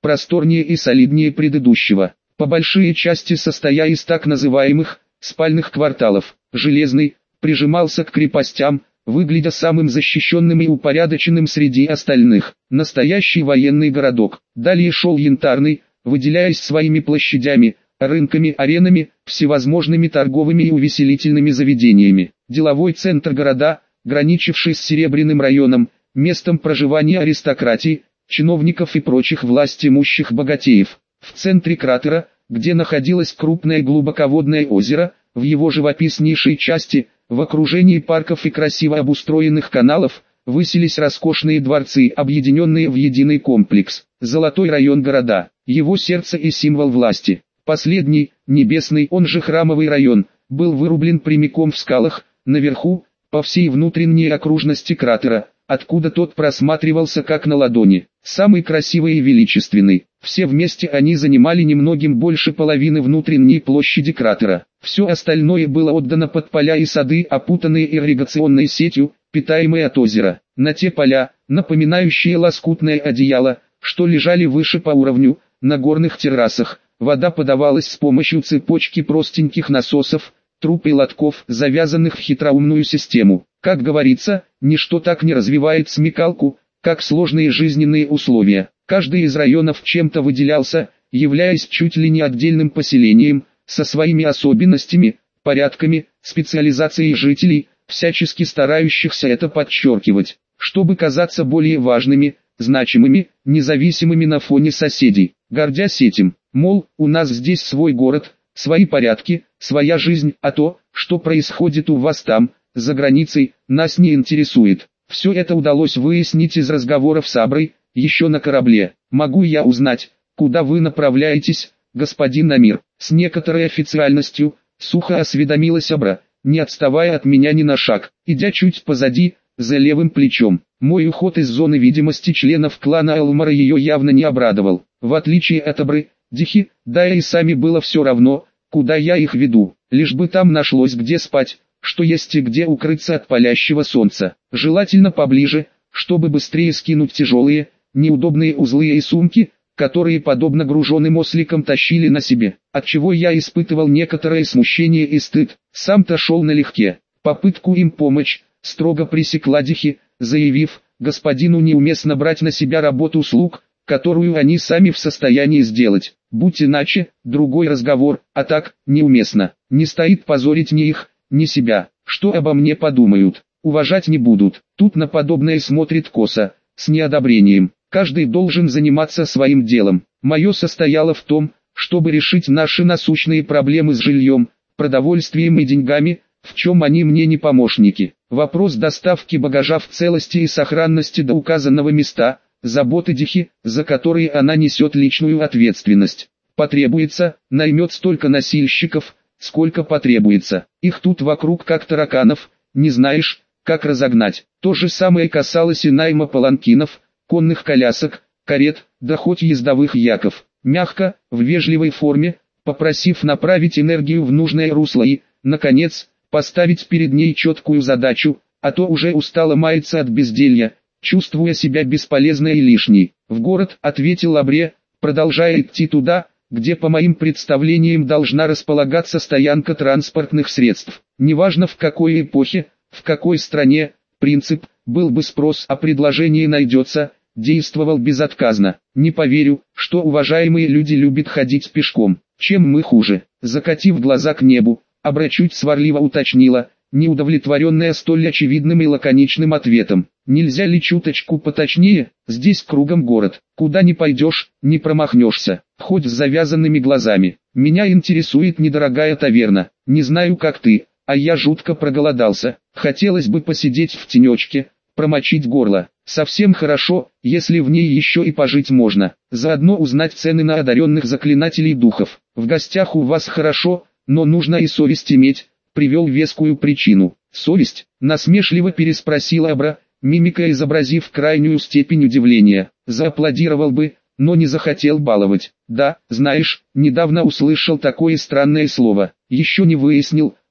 просторнее и солиднее предыдущего, по большей части состоя из так называемых спальных кварталов. Железный прижимался к крепостям, выглядя самым защищенным и упорядоченным среди остальных. Настоящий военный городок. Далее шел Янтарный, выделяясь своими площадями, рынками, аренами, всевозможными торговыми и увеселительными заведениями. Деловой центр города, граничивший с Серебряным районом, местом проживания аристократии, чиновников и прочих властимущих богатеев. В центре кратера, где находилось крупное глубоководное озеро, в его живописнейшей части, в окружении парков и красиво обустроенных каналов, высились роскошные дворцы, объединенные в единый комплекс. Золотой район города, его сердце и символ власти. Последний, небесный, он же храмовый район, был вырублен прямиком в скалах, наверху, по всей внутренней окружности кратера, откуда тот просматривался как на ладони. Самый красивый и величественный. Все вместе они занимали немногим больше половины внутренней площади кратера. Все остальное было отдано под поля и сады, опутанные ирригационной сетью, питаемые от озера. На те поля, напоминающие лоскутное одеяло, что лежали выше по уровню, на горных террасах, вода подавалась с помощью цепочки простеньких насосов, труб и лотков, завязанных в хитроумную систему. Как говорится, ничто так не развивает смекалку, как сложные жизненные условия. Каждый из районов чем-то выделялся, являясь чуть ли не отдельным поселением, со своими особенностями, порядками, специализацией жителей, всячески старающихся это подчеркивать, чтобы казаться более важными, значимыми, независимыми на фоне соседей. Гордясь этим, мол, у нас здесь свой город, свои порядки, своя жизнь, а то, что происходит у вас там, за границей, нас не интересует. Все это удалось выяснить из разговоров с Аброй, еще на корабле. Могу я узнать, куда вы направляетесь, господин Амир? С некоторой официальностью, сухо осведомилась Абра, не отставая от меня ни на шаг, идя чуть позади, за левым плечом. Мой уход из зоны видимости членов клана Элмара ее явно не обрадовал. В отличие от Абры, Дихи, да и сами было все равно, куда я их веду, лишь бы там нашлось где спать, что есть и где укрыться от палящего солнца. Желательно поближе, чтобы быстрее скинуть тяжелые, неудобные узлы и сумки, которые подобно груженным осликам тащили на себе, отчего я испытывал некоторое смущение и стыд. Сам-то шел налегке. Попытку им помочь строго пресекла Дихи, заявив, господину неуместно брать на себя работу слуг, которую они сами в состоянии сделать. Будь иначе, другой разговор, а так, неуместно. Не стоит позорить ни их, ни себя. Что обо мне подумают? Уважать не будут. Тут на подобное смотрит косо, с неодобрением. Каждый должен заниматься своим делом. Мое состояло в том, чтобы решить наши насущные проблемы с жильем, продовольствием и деньгами, в чем они мне не помощники. Вопрос доставки багажа в целости и сохранности до указанного места, заботы Дихи, за которые она несет личную ответственность. Потребуется, наймет столько носильщиков, сколько потребуется. Их тут вокруг как тараканов, не знаешь, как разогнать. То же самое касалось и найма паланкинов, конных колясок, карет, да хоть ездовых яков. Мягко, в вежливой форме, попросив направить энергию в нужное русло и, наконец, поставить перед ней четкую задачу, а то уже устала маяться от безделья, чувствуя себя бесполезной и лишней. «В город», — ответил Абре, продолжая идти туда, где по моим представлениям должна располагаться стоянка транспортных средств. Неважно в какой эпохе, в какой стране, принцип «был бы спрос, а предложение найдется» действовал безотказно. Не поверю, что уважаемые люди любят ходить пешком. Чем мы хуже? Закатив глаза к небу, Абра чуть сварливо уточнила, неудовлетворенная столь очевидным и лаконичным ответом. Нельзя ли чуточку поточнее? Здесь кругом город. Куда ни пойдешь, не промахнешься. Хоть с завязанными глазами. Меня интересует недорогая таверна. Не знаю как ты, а я жутко проголодался. Хотелось бы посидеть в тенечке, промочить горло. Совсем хорошо, если в ней еще и пожить можно. Заодно узнать цены на одаренных заклинателей духов. В гостях у вас хорошо, но нужно и совесть иметь. Привел вескую причину. Совесть? Насмешливо переспросила Абра, мимика изобразив крайнюю степень удивления. Зааплодировал бы, но не захотел баловать. Да, знаешь, недавно услышал такое странное слово. Еще не выяснил,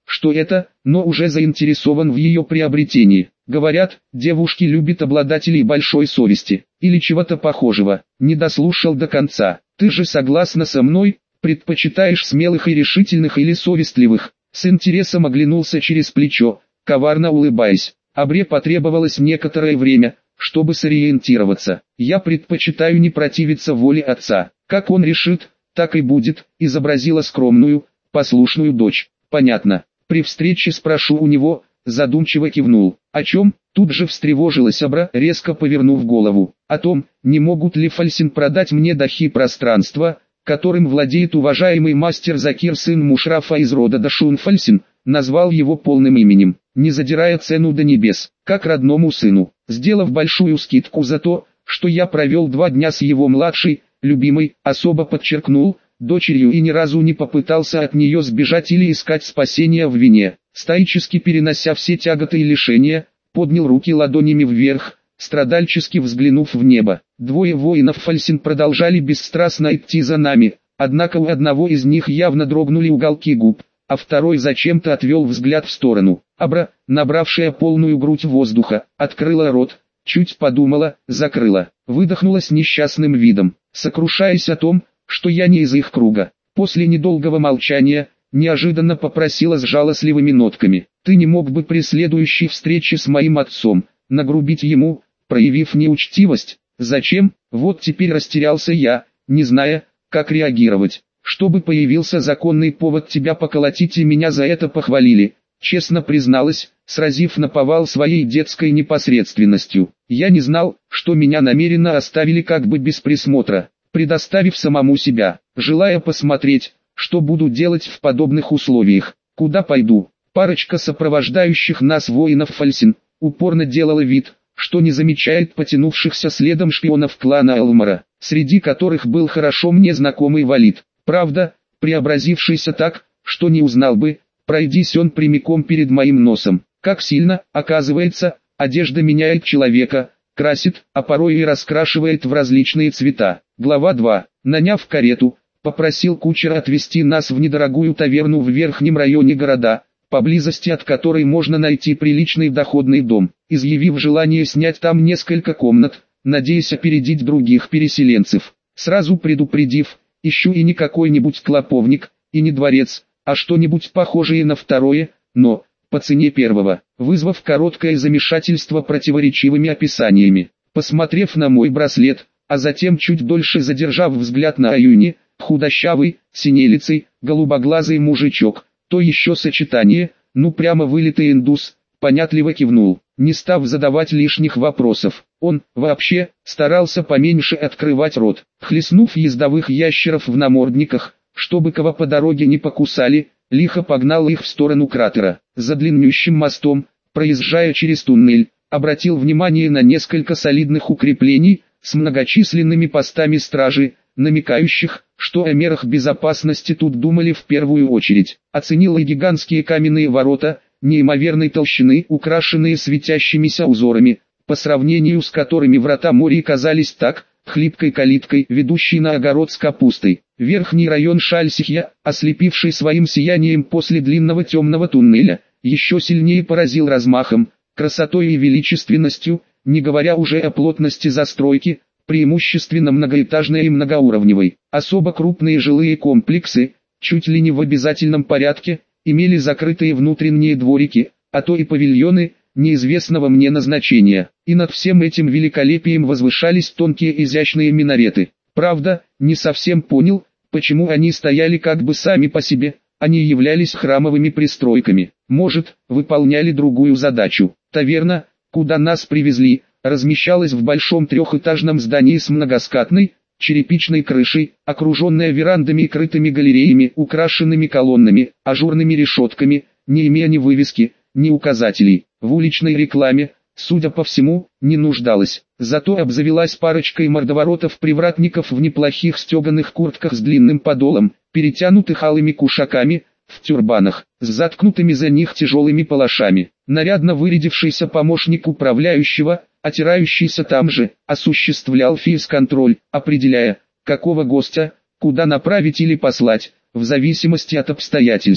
что это, но уже заинтересован в ее приобретении. Говорят, девушки любят обладателей большой совести, или чего-то похожего. Не дослушал до конца. Ты же согласна со мной, предпочитаешь смелых и решительных или совестливых? С интересом оглянулся через плечо, коварно улыбаясь. Абре потребовалось некоторое время, чтобы сориентироваться. Я предпочитаю не противиться воле отца. Как он решит, так и будет, изобразила скромную, послушную дочь. Понятно. При встрече спрошу у него, задумчиво кивнул. О чем? Тут же встревожилась Абра, резко повернув голову. О том, не могут ли Фальсин продать мне дахи пространства, которым владеет уважаемый мастер Закир, сын Мушрафа из рода Дашун Фальсин, назвал его полным именем, не задирая цену до небес, как родному сыну, сделав большую скидку за то, что я провел 2 дня с его младшей, любимой, особо подчеркнул, дочерью и ни разу не попытался от нее сбежать или искать спасения в вине. Стоически перенося все тяготы и лишения, поднял руки ладонями вверх, страдальчески взглянув в небо. 2 воинов Фальсин продолжали бесстрастно идти за нами, однако у одного из них явно дрогнули уголки губ, а второй зачем-то отвел взгляд в сторону. Абра, набравшая полную грудь воздуха, открыла рот, чуть подумала, закрыла, выдохнула с несчастным видом, сокрушаясь о том, что я не из их круга. После недолгого молчания, неожиданно попросила с жалостливыми нотками: «Ты не мог бы при следующей встрече с моим отцом нагрубить ему, проявив неучтивость?» «Зачем?» Вот теперь растерялся я, не зная, как реагировать. «Чтобы появился законный повод тебя поколотить и меня за это похвалили», честно призналась, сразив наповал своей детской непосредственностью. «Я не знал, что меня намеренно оставили как бы без присмотра, предоставив самому себя, желая посмотреть, что буду делать в подобных условиях, куда пойду». Парочка сопровождающих нас воинов Фальсин упорно делала вид, что не замечает потянувшихся следом шпионов клана Элмара, среди которых был хорошо мне знакомый Валид. Правда, преобразившийся так, что не узнал бы, пройдись он прямиком перед моим носом. Как сильно, оказывается, одежда меняет человека, красит, а порой и раскрашивает в различные цвета. Глава 2. Наняв карету, попросил кучера отвезти нас в недорогую таверну в верхнем районе города, поблизости от которой можно найти приличный доходный дом, изъявив желание снять там несколько комнат, надеясь опередить других переселенцев. Сразу предупредив, ищу и не какой-нибудь клоповник, и не дворец, а что-нибудь похожее на второе, но по цене первого, вызвав короткое замешательство противоречивыми описаниями. Посмотрев на мой браслет, а затем чуть дольше задержав взгляд на Аюни, худощавый, синелицый, голубоглазый мужичок, то еще сочетание, ну прямо вылитый индус, понятливо кивнул, не став задавать лишних вопросов. Он, вообще, старался поменьше открывать рот, хлестнув ездовых ящеров в намордниках, чтобы кого по дороге не покусали, лихо погнал их в сторону кратера. За длиннющим мостом, проезжая через туннель, обратил внимание на несколько солидных укреплений, с многочисленными постами стражи, намекающих, что о мерах безопасности тут думали в первую очередь. Оценил и гигантские каменные ворота, неимоверной толщины, украшенные светящимися узорами, по сравнению с которыми врата моря казались так, хлипкой калиткой, ведущей на огород с капустой. Верхний район Шальсихья, ослепивший своим сиянием после длинного темного туннеля, еще сильнее поразил размахом, красотой и величественностью, не говоря уже о плотности застройки, преимущественно многоэтажной и многоуровневой. Особо крупные жилые комплексы, чуть ли не в обязательном порядке, имели закрытые внутренние дворики, а то и павильоны, неизвестного мне назначения, и над всем этим великолепием возвышались тонкие изящные минареты. Правда, не совсем понял, почему они стояли как бы сами по себе, они являлись храмовыми пристройками, может, выполняли другую задачу. Таверна, куда нас привезли, размещалась в большом трехэтажном здании с многоскатной, черепичной крышей, окруженная верандами и крытыми галереями, украшенными колоннами, ажурными решетками, не имея ни вывески, ни указателей. В уличной рекламе, судя по всему, не нуждалась. Зато обзавелась парочкой мордоворотов-привратников в неплохих стеганых куртках с длинным подолом, перетянутых алыми кушаками, в тюрбанах, с заткнутыми за них тяжелыми палашами. Нарядно вырядившийся помощник управляющего, отирающийся там же, осуществлял фейс-контроль, определяя, какого гостя, куда направить или послать, в зависимости от обстоятельств.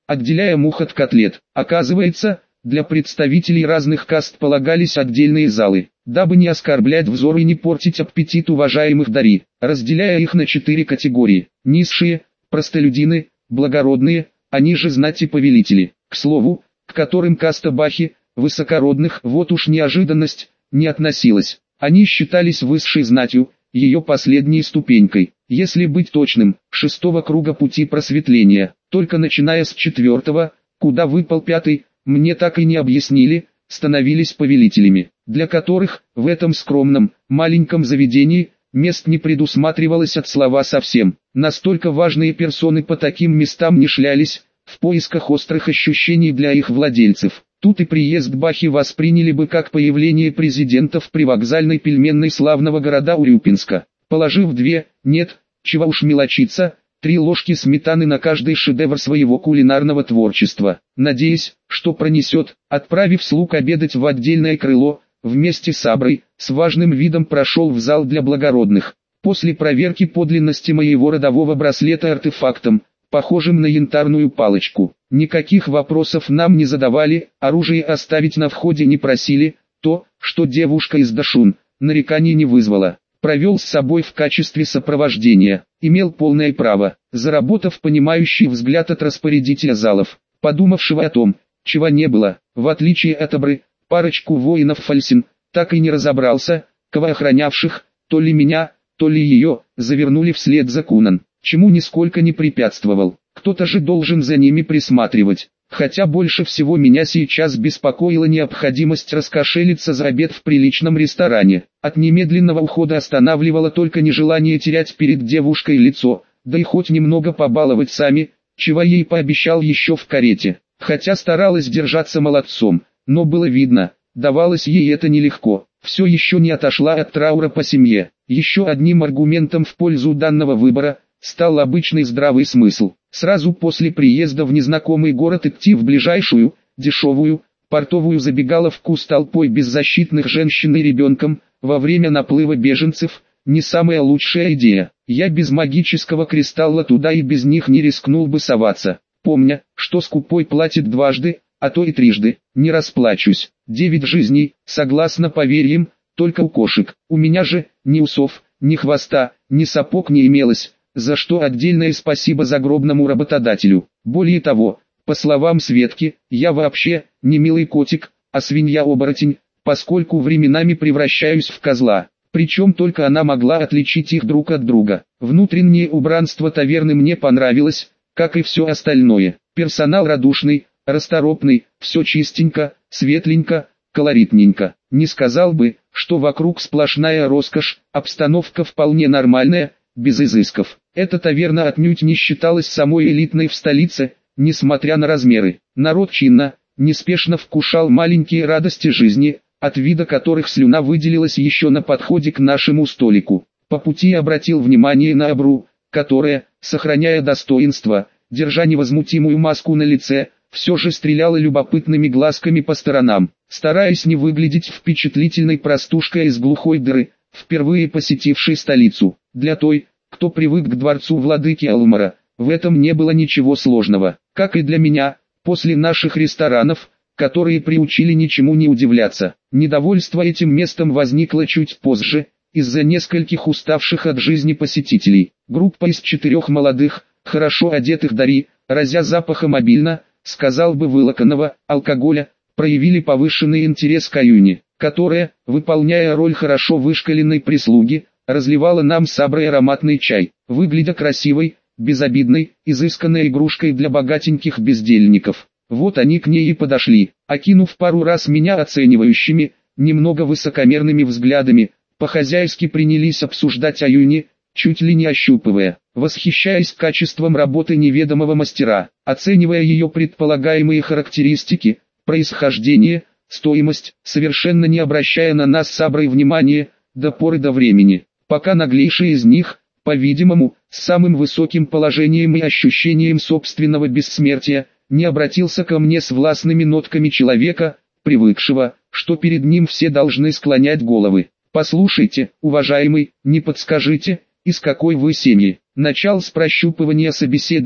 отделяя мух от котлет. Оказывается, для представителей разных каст полагались отдельные залы, дабы не оскорблять взор и не портить аппетит уважаемых дари, разделяя их на 4 категории: низшие, простолюдины, благородные, а ниже знати повелители. К слову, к которым каста бахи, высокородных, вот уж неожиданность, не относилась. Они считались высшей знатью, ее последней ступенькой, если быть точным, 6-го круга пути просветления. Только начиная с 4-го, куда выпал 5-й, мне так и не объяснили, становились повелителями, для которых, в этом скромном, маленьком заведении, мест не предусматривалось от слова совсем. Настолько важные персоны по таким местам не шлялись, в поисках острых ощущений для их владельцев. Тут и приезд бахи восприняли бы как появление президента в привокзальной пельменной славного города Урюпинска. Положив 2, нет, чего уж мелочиться, 3 ложки сметаны на каждый шедевр своего кулинарного творчества. Надеясь, что пронесет, отправив слуг обедать в отдельное крыло, вместе с Аброй, с важным видом прошел в зал для благородных. После проверки подлинности моего родового браслета артефактом, похожим на янтарную палочку, никаких вопросов нам не задавали, оружие оставить на входе не просили, то, что девушка из Дашун, нареканий не вызвала. Провел с собой в качестве сопровождения, имел полное право, заработав понимающий взгляд от распорядителя залов, подумавшего о том, чего не было. В отличие от Абры, парочку воинов Фальсин, так и не разобрался, кого охранявших, то ли меня, то ли ее, завернули вслед за Кунан, чему нисколько не препятствовал. Кто-то же должен за ними присматривать. Хотя больше всего меня сейчас беспокоила необходимость раскошелиться за обед в приличном ресторане. От немедленного ухода останавливало только нежелание терять перед девушкой лицо, да и хоть немного побаловать сами, чего ей пообещал еще в карете. Хотя старалась держаться молодцом, но было видно, давалось ей это нелегко. Все еще не отошла от траура по семье. Еще одним аргументом в пользу данного выбора стал обычный здравый смысл. Сразу после приезда в незнакомый город идти в ближайшую, дешевую, портовую забегаловку с толпой беззащитных женщин и ребенком, во время наплыва беженцев, не самая лучшая идея. Я без магического кристалла туда и без них не рискнул бы соваться, помня, что скупой платит дважды, а то и трижды. Не расплачусь. 9 жизней, согласно поверьям, только у кошек. У меня же ни усов, ни хвоста, ни сапог не имелось, за что отдельное спасибо загробному работодателю. Более того, по словам Светки, я вообще не милый котик, а свинья-оборотень, поскольку временами превращаюсь в козла. Причем только она могла отличить их друг от друга. Внутреннее убранство таверны мне понравилось, как и все остальное. Персонал радушный, расторопный, все чистенько, светленько, колоритненько. Не сказал бы, что вокруг сплошная роскошь, обстановка вполне нормальная, без изысков. Эта таверна отнюдь не считалась самой элитной в столице, несмотря на размеры. Народ чинно, неспешно вкушал маленькие радости жизни, от вида которых слюна выделилась еще на подходе к нашему столику. По пути обратил внимание на Абру, которая, сохраняя достоинство, держа невозмутимую маску на лице, все же стреляла любопытными глазками по сторонам, стараясь не выглядеть впечатлительной простушкой из глухой дыры, впервые посетившей столицу. Для той, кто привык к дворцу владыки Алмара, в этом не было ничего сложного, как и для меня, после наших ресторанов, которые приучили ничему не удивляться. Недовольство этим местом возникло чуть позже, из-за нескольких уставших от жизни посетителей. Группа из 4 молодых, хорошо одетых дари, разя запахом обильно, сказал бы вылоканного, алкоголя, проявили повышенный интерес к Аюне, которая, выполняя роль хорошо вышкаленной прислуги, разливала нам с Аброй ароматный чай, выглядя красивой, безобидной, изысканной игрушкой для богатеньких бездельников. Вот они к ней и подошли, окинув пару раз меня оценивающими, немного высокомерными взглядами, по-хозяйски принялись обсуждать Аюни, чуть ли не ощупывая, восхищаясь качеством работы неведомого мастера, оценивая ее предполагаемые характеристики, происхождение, стоимость, совершенно не обращая на нас с Аброй внимания, до поры до времени, пока наглейший из них, по-видимому, с самым высоким положением и ощущением собственного бессмертия, не обратился ко мне с властными нотками человека, привыкшего, что перед ним все должны склонять головы. «Послушайте, уважаемый, не подскажите, из какой вы семьи?» Начал с прощупывания собеседника,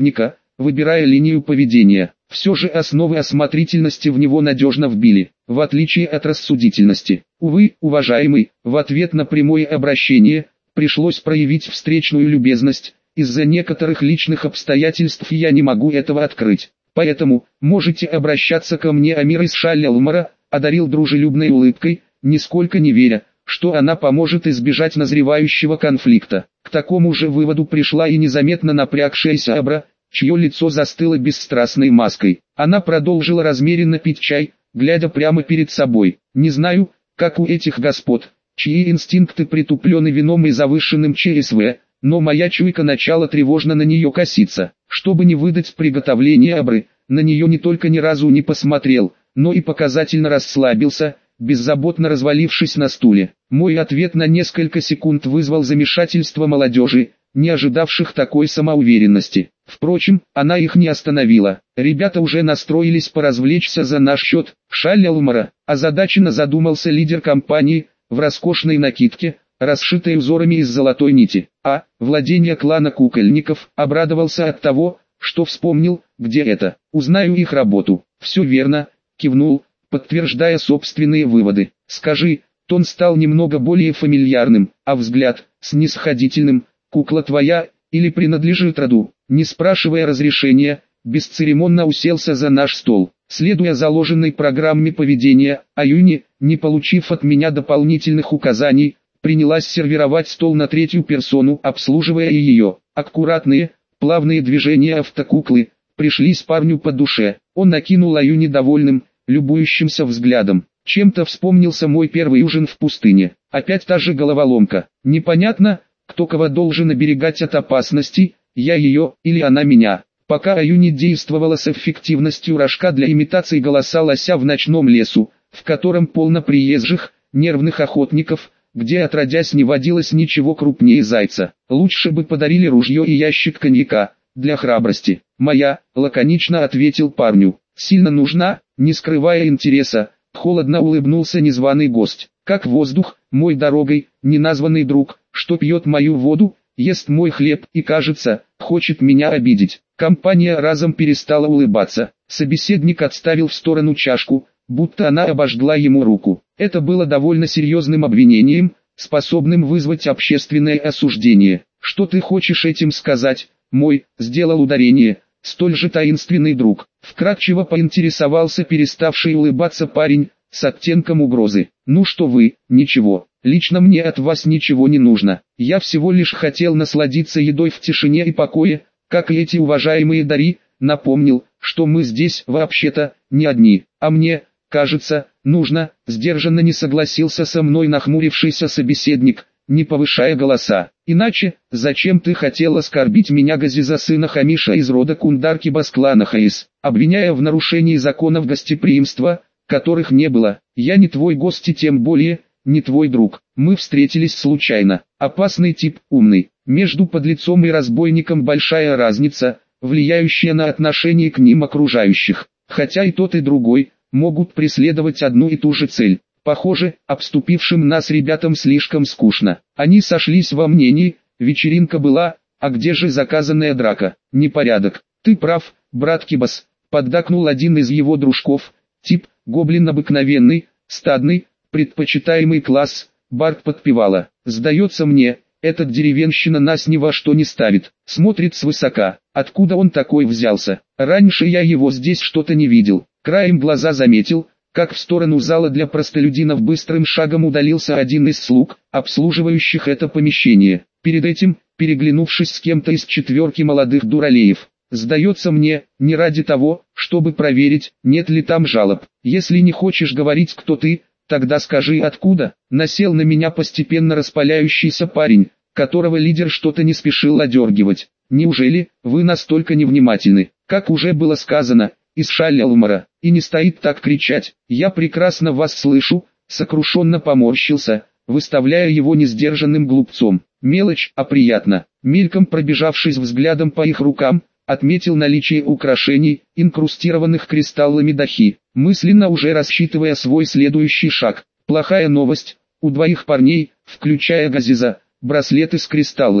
выбирая линию поведения. Все же основы осмотрительности в него надежно вбили, в отличие от рассудительности. Увы, уважаемый, в ответ на прямое обращение, пришлось проявить встречную любезность. Из-за некоторых личных обстоятельств я не могу этого открыть. Поэтому, можете обращаться ко мне. Амир из Шаль-Алмара одарил дружелюбной улыбкой, нисколько не веря, что она поможет избежать назревающего конфликта. К такому же выводу пришла и незаметно напрягшаяся Абра, чье лицо застыло бесстрастной маской. Она продолжила размеренно пить чай, глядя прямо перед собой. Не знаю, как у этих господ, чьи инстинкты притуплены вином и завышенным ЧСВ, но моя чуйка начала тревожно на нее коситься. Чтобы не выдать приготовление Абры, на нее не только ни разу не посмотрел, но и показательно расслабился, беззаботно развалившись на стуле. Мой ответ на несколько секунд вызвал замешательство молодежи, не ожидавших такой самоуверенности. Впрочем, она их не остановила. Ребята уже настроились поразвлечься за наш счет. Шаль-Алмара, озадаченно задумался лидер компании, в роскошной накидке, расшитой узорами из золотой нити. Владение клана кукольников, обрадовался от того, что вспомнил, где это. Узнаю их работу. Все верно, кивнул, подтверждая собственные выводы. Скажи, тон стал немного более фамильярным, а взгляд, снисходительным. Кукла твоя, или принадлежит роду? Не спрашивая разрешения, бесцеремонно уселся за наш стол. Следуя заложенной программе поведения, Аюни, не получив от меня дополнительных указаний, принялась сервировать стол на третью персону, обслуживая и ее. Аккуратные, плавные движения автокуклы пришлись парню по душе. Он накинул Аюни довольным, любующимся взглядом. Чем-то вспомнился мой первый ужин в пустыне. Опять та же головоломка. Непонятно, кто кого должен оберегать от опасности, я ее или она меня. Пока Аюни действовала с эффективностью рожка для имитации голоса лося в ночном лесу, в котором полно приезжих, нервных охотников, где отродясь не водилось ничего крупнее зайца. Лучше бы подарили ружье и ящик коньяка, для храбрости. Моя, лаконично ответил парню. Сильно нужна, не скрывая интереса, холодно улыбнулся незваный гость. Как воздух, мой дорогой, неназванный друг, что пьет мою воду, ест мой хлеб и, кажется, хочет меня обидеть. Компания разом перестала улыбаться. Собеседник отставил в сторону чашку, будто она обожгла ему руку. Это было довольно серьезным обвинением, способным вызвать общественное осуждение. Что ты хочешь этим сказать, мой, сделал ударение, столь же таинственный друг. Вкратчиво поинтересовался переставший улыбаться парень, с оттенком угрозы. Ну что вы, ничего, лично мне от вас ничего не нужно. Я всего лишь хотел насладиться едой в тишине и покое, как и эти уважаемые дари, напомнил, что мы здесь вообще-то не одни, а мне, кажется, нужно, сдержанно не согласился со мной нахмурившийся собеседник, не повышая голоса. Иначе, зачем ты хотел оскорбить меня, Газиза, сына Хамиша из рода Кундаркибас клана Хаис, обвиняя в нарушении законов гостеприимства, которых не было? Я не твой гость и тем более, не твой друг. Мы встретились случайно. Опасный тип, умный. Между подлецом и разбойником большая разница, влияющая на отношение к ним окружающих. Хотя и тот и другой могут преследовать одну и ту же цель. Похоже, обступившим нас ребятам слишком скучно. Они сошлись во мнении, вечеринка была, а где же заказанная драка? Непорядок. Ты прав, брат Кибас, поддакнул один из его дружков. Тип, гоблин обыкновенный, стадный, предпочитаемый класс, Барк подпевала. Сдается мне, этот деревенщина нас ни во что не ставит, смотрит свысока. Откуда он такой взялся? Раньше я его здесь что-то не видел. Краем глаза заметил, как в сторону зала для простолюдинов быстрым шагом удалился один из слуг, обслуживающих это помещение. Перед этим, переглянувшись с кем-то из четверки молодых дуралеев. Сдается мне, не ради того, чтобы проверить, нет ли там жалоб. Если не хочешь говорить, кто ты, тогда скажи откуда. Насел на меня постепенно распаляющийся парень, которого лидер что-то не спешил одергивать. Неужели вы настолько невнимательны? Как уже было сказано, из Шаль-Алмара, и не стоит так кричать. Я прекрасно вас слышу, сокрушенно поморщился, выставляя его несдержанным глупцом. Мелочь, а приятно. Мельком пробежавшись взглядом по их рукам, отметил наличие украшений, инкрустированных кристаллами дахи, мысленно уже рассчитывая свой следующий шаг. Плохая новость, у двоих парней, включая Газиза, браслеты с кристаллами.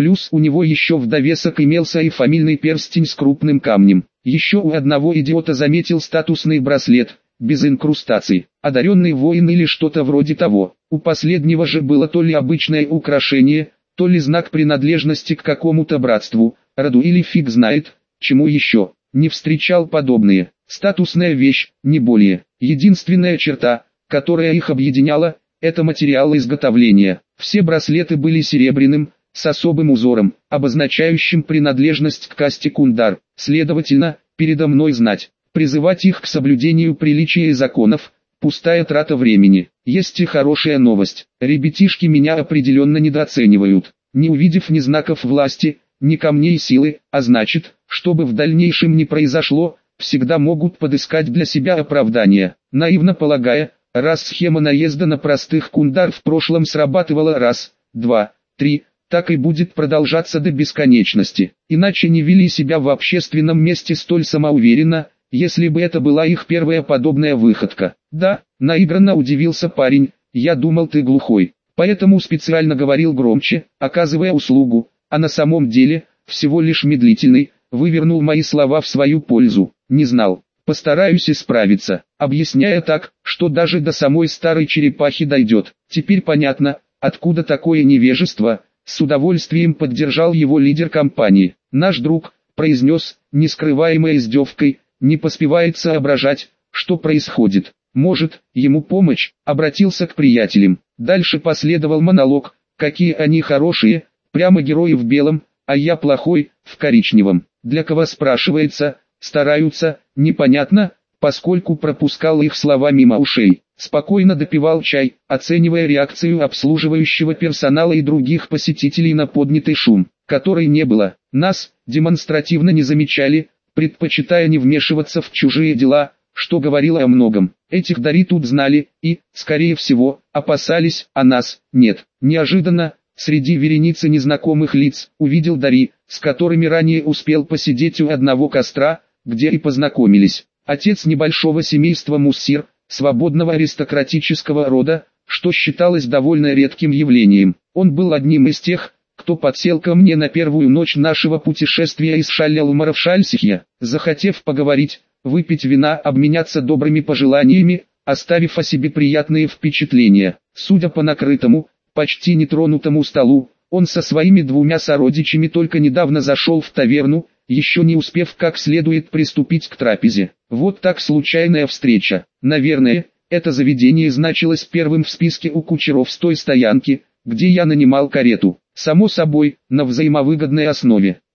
Плюс у него еще в довесок имелся и фамильный перстень с крупным камнем. Еще у одного идиота заметил статусный браслет, без инкрустаций, одаренный воин или что-то вроде того. У последнего же было то ли обычное украшение, то ли знак принадлежности к какому-то братству, роду или фиг знает, чему еще. Не встречал подобные. Статусная вещь, не более. Единственная черта, которая их объединяла, это материал изготовления. Все браслеты были серебряным, с особым узором, обозначающим принадлежность к касте Кундар. Следовательно, передо мной знать. Призывать их к соблюдению приличия и законов – пустая трата времени. Есть и хорошая новость. Ребятишки меня определенно недооценивают. Не увидев ни знаков власти, ни камней силы, а значит, чтобы в дальнейшем не произошло, всегда могут подыскать для себя оправдание. Наивно полагая, раз схема наезда на простых Кундар в прошлом срабатывала раз, два, три, так и будет продолжаться до бесконечности. Иначе не вели себя в общественном месте столь самоуверенно, если бы это была их первая подобная выходка. Да, наигранно удивился парень, я думал ты глухой. Поэтому специально говорил громче, оказывая услугу, а на самом деле, всего лишь медлительный, вывернул мои слова в свою пользу. Не знал, постараюсь исправиться, объясняя так, что даже до самой старой черепахи дойдет. Теперь понятно, откуда такое невежество. С удовольствием поддержал его лидер компании. Наш друг, произнес, не скрываемой издевкой, не поспевает соображать, что происходит. Может, ему помочь, обратился к приятелям. Дальше последовал монолог, какие они хорошие, прямо герои в белом, а я плохой, в коричневом. Для кого спрашивается, стараются, непонятно, поскольку пропускал их слова мимо ушей. Спокойно допивал чай, оценивая реакцию обслуживающего персонала и других посетителей на поднятый шум, которой не было. Нас демонстративно не замечали, предпочитая не вмешиваться в чужие дела, что говорило о многом. Этих Дари тут знали и, скорее всего, опасались, а нас нет. Неожиданно, среди вереницы незнакомых лиц, увидел Дари, с которыми ранее успел посидеть у одного костра, где и познакомились. Отец небольшого семейства Муссир, свободного аристократического рода, что считалось довольно редким явлением. Он был одним из тех, кто подсел ко мне на первую ночь нашего путешествия из Шаллялумара в Шальсихья, захотев поговорить, выпить вина, обменяться добрыми пожеланиями, оставив о себе приятные впечатления. Судя по накрытому, почти нетронутому столу, он со своими двумя сородичами только недавно зашел в таверну, еще не успев как следует приступить к трапезе. Вот так случайная встреча. Наверное, это заведение значилось первым в списке у кучеров с той стоянки, где я нанимал карету. Само собой, на взаимовыгодной основе.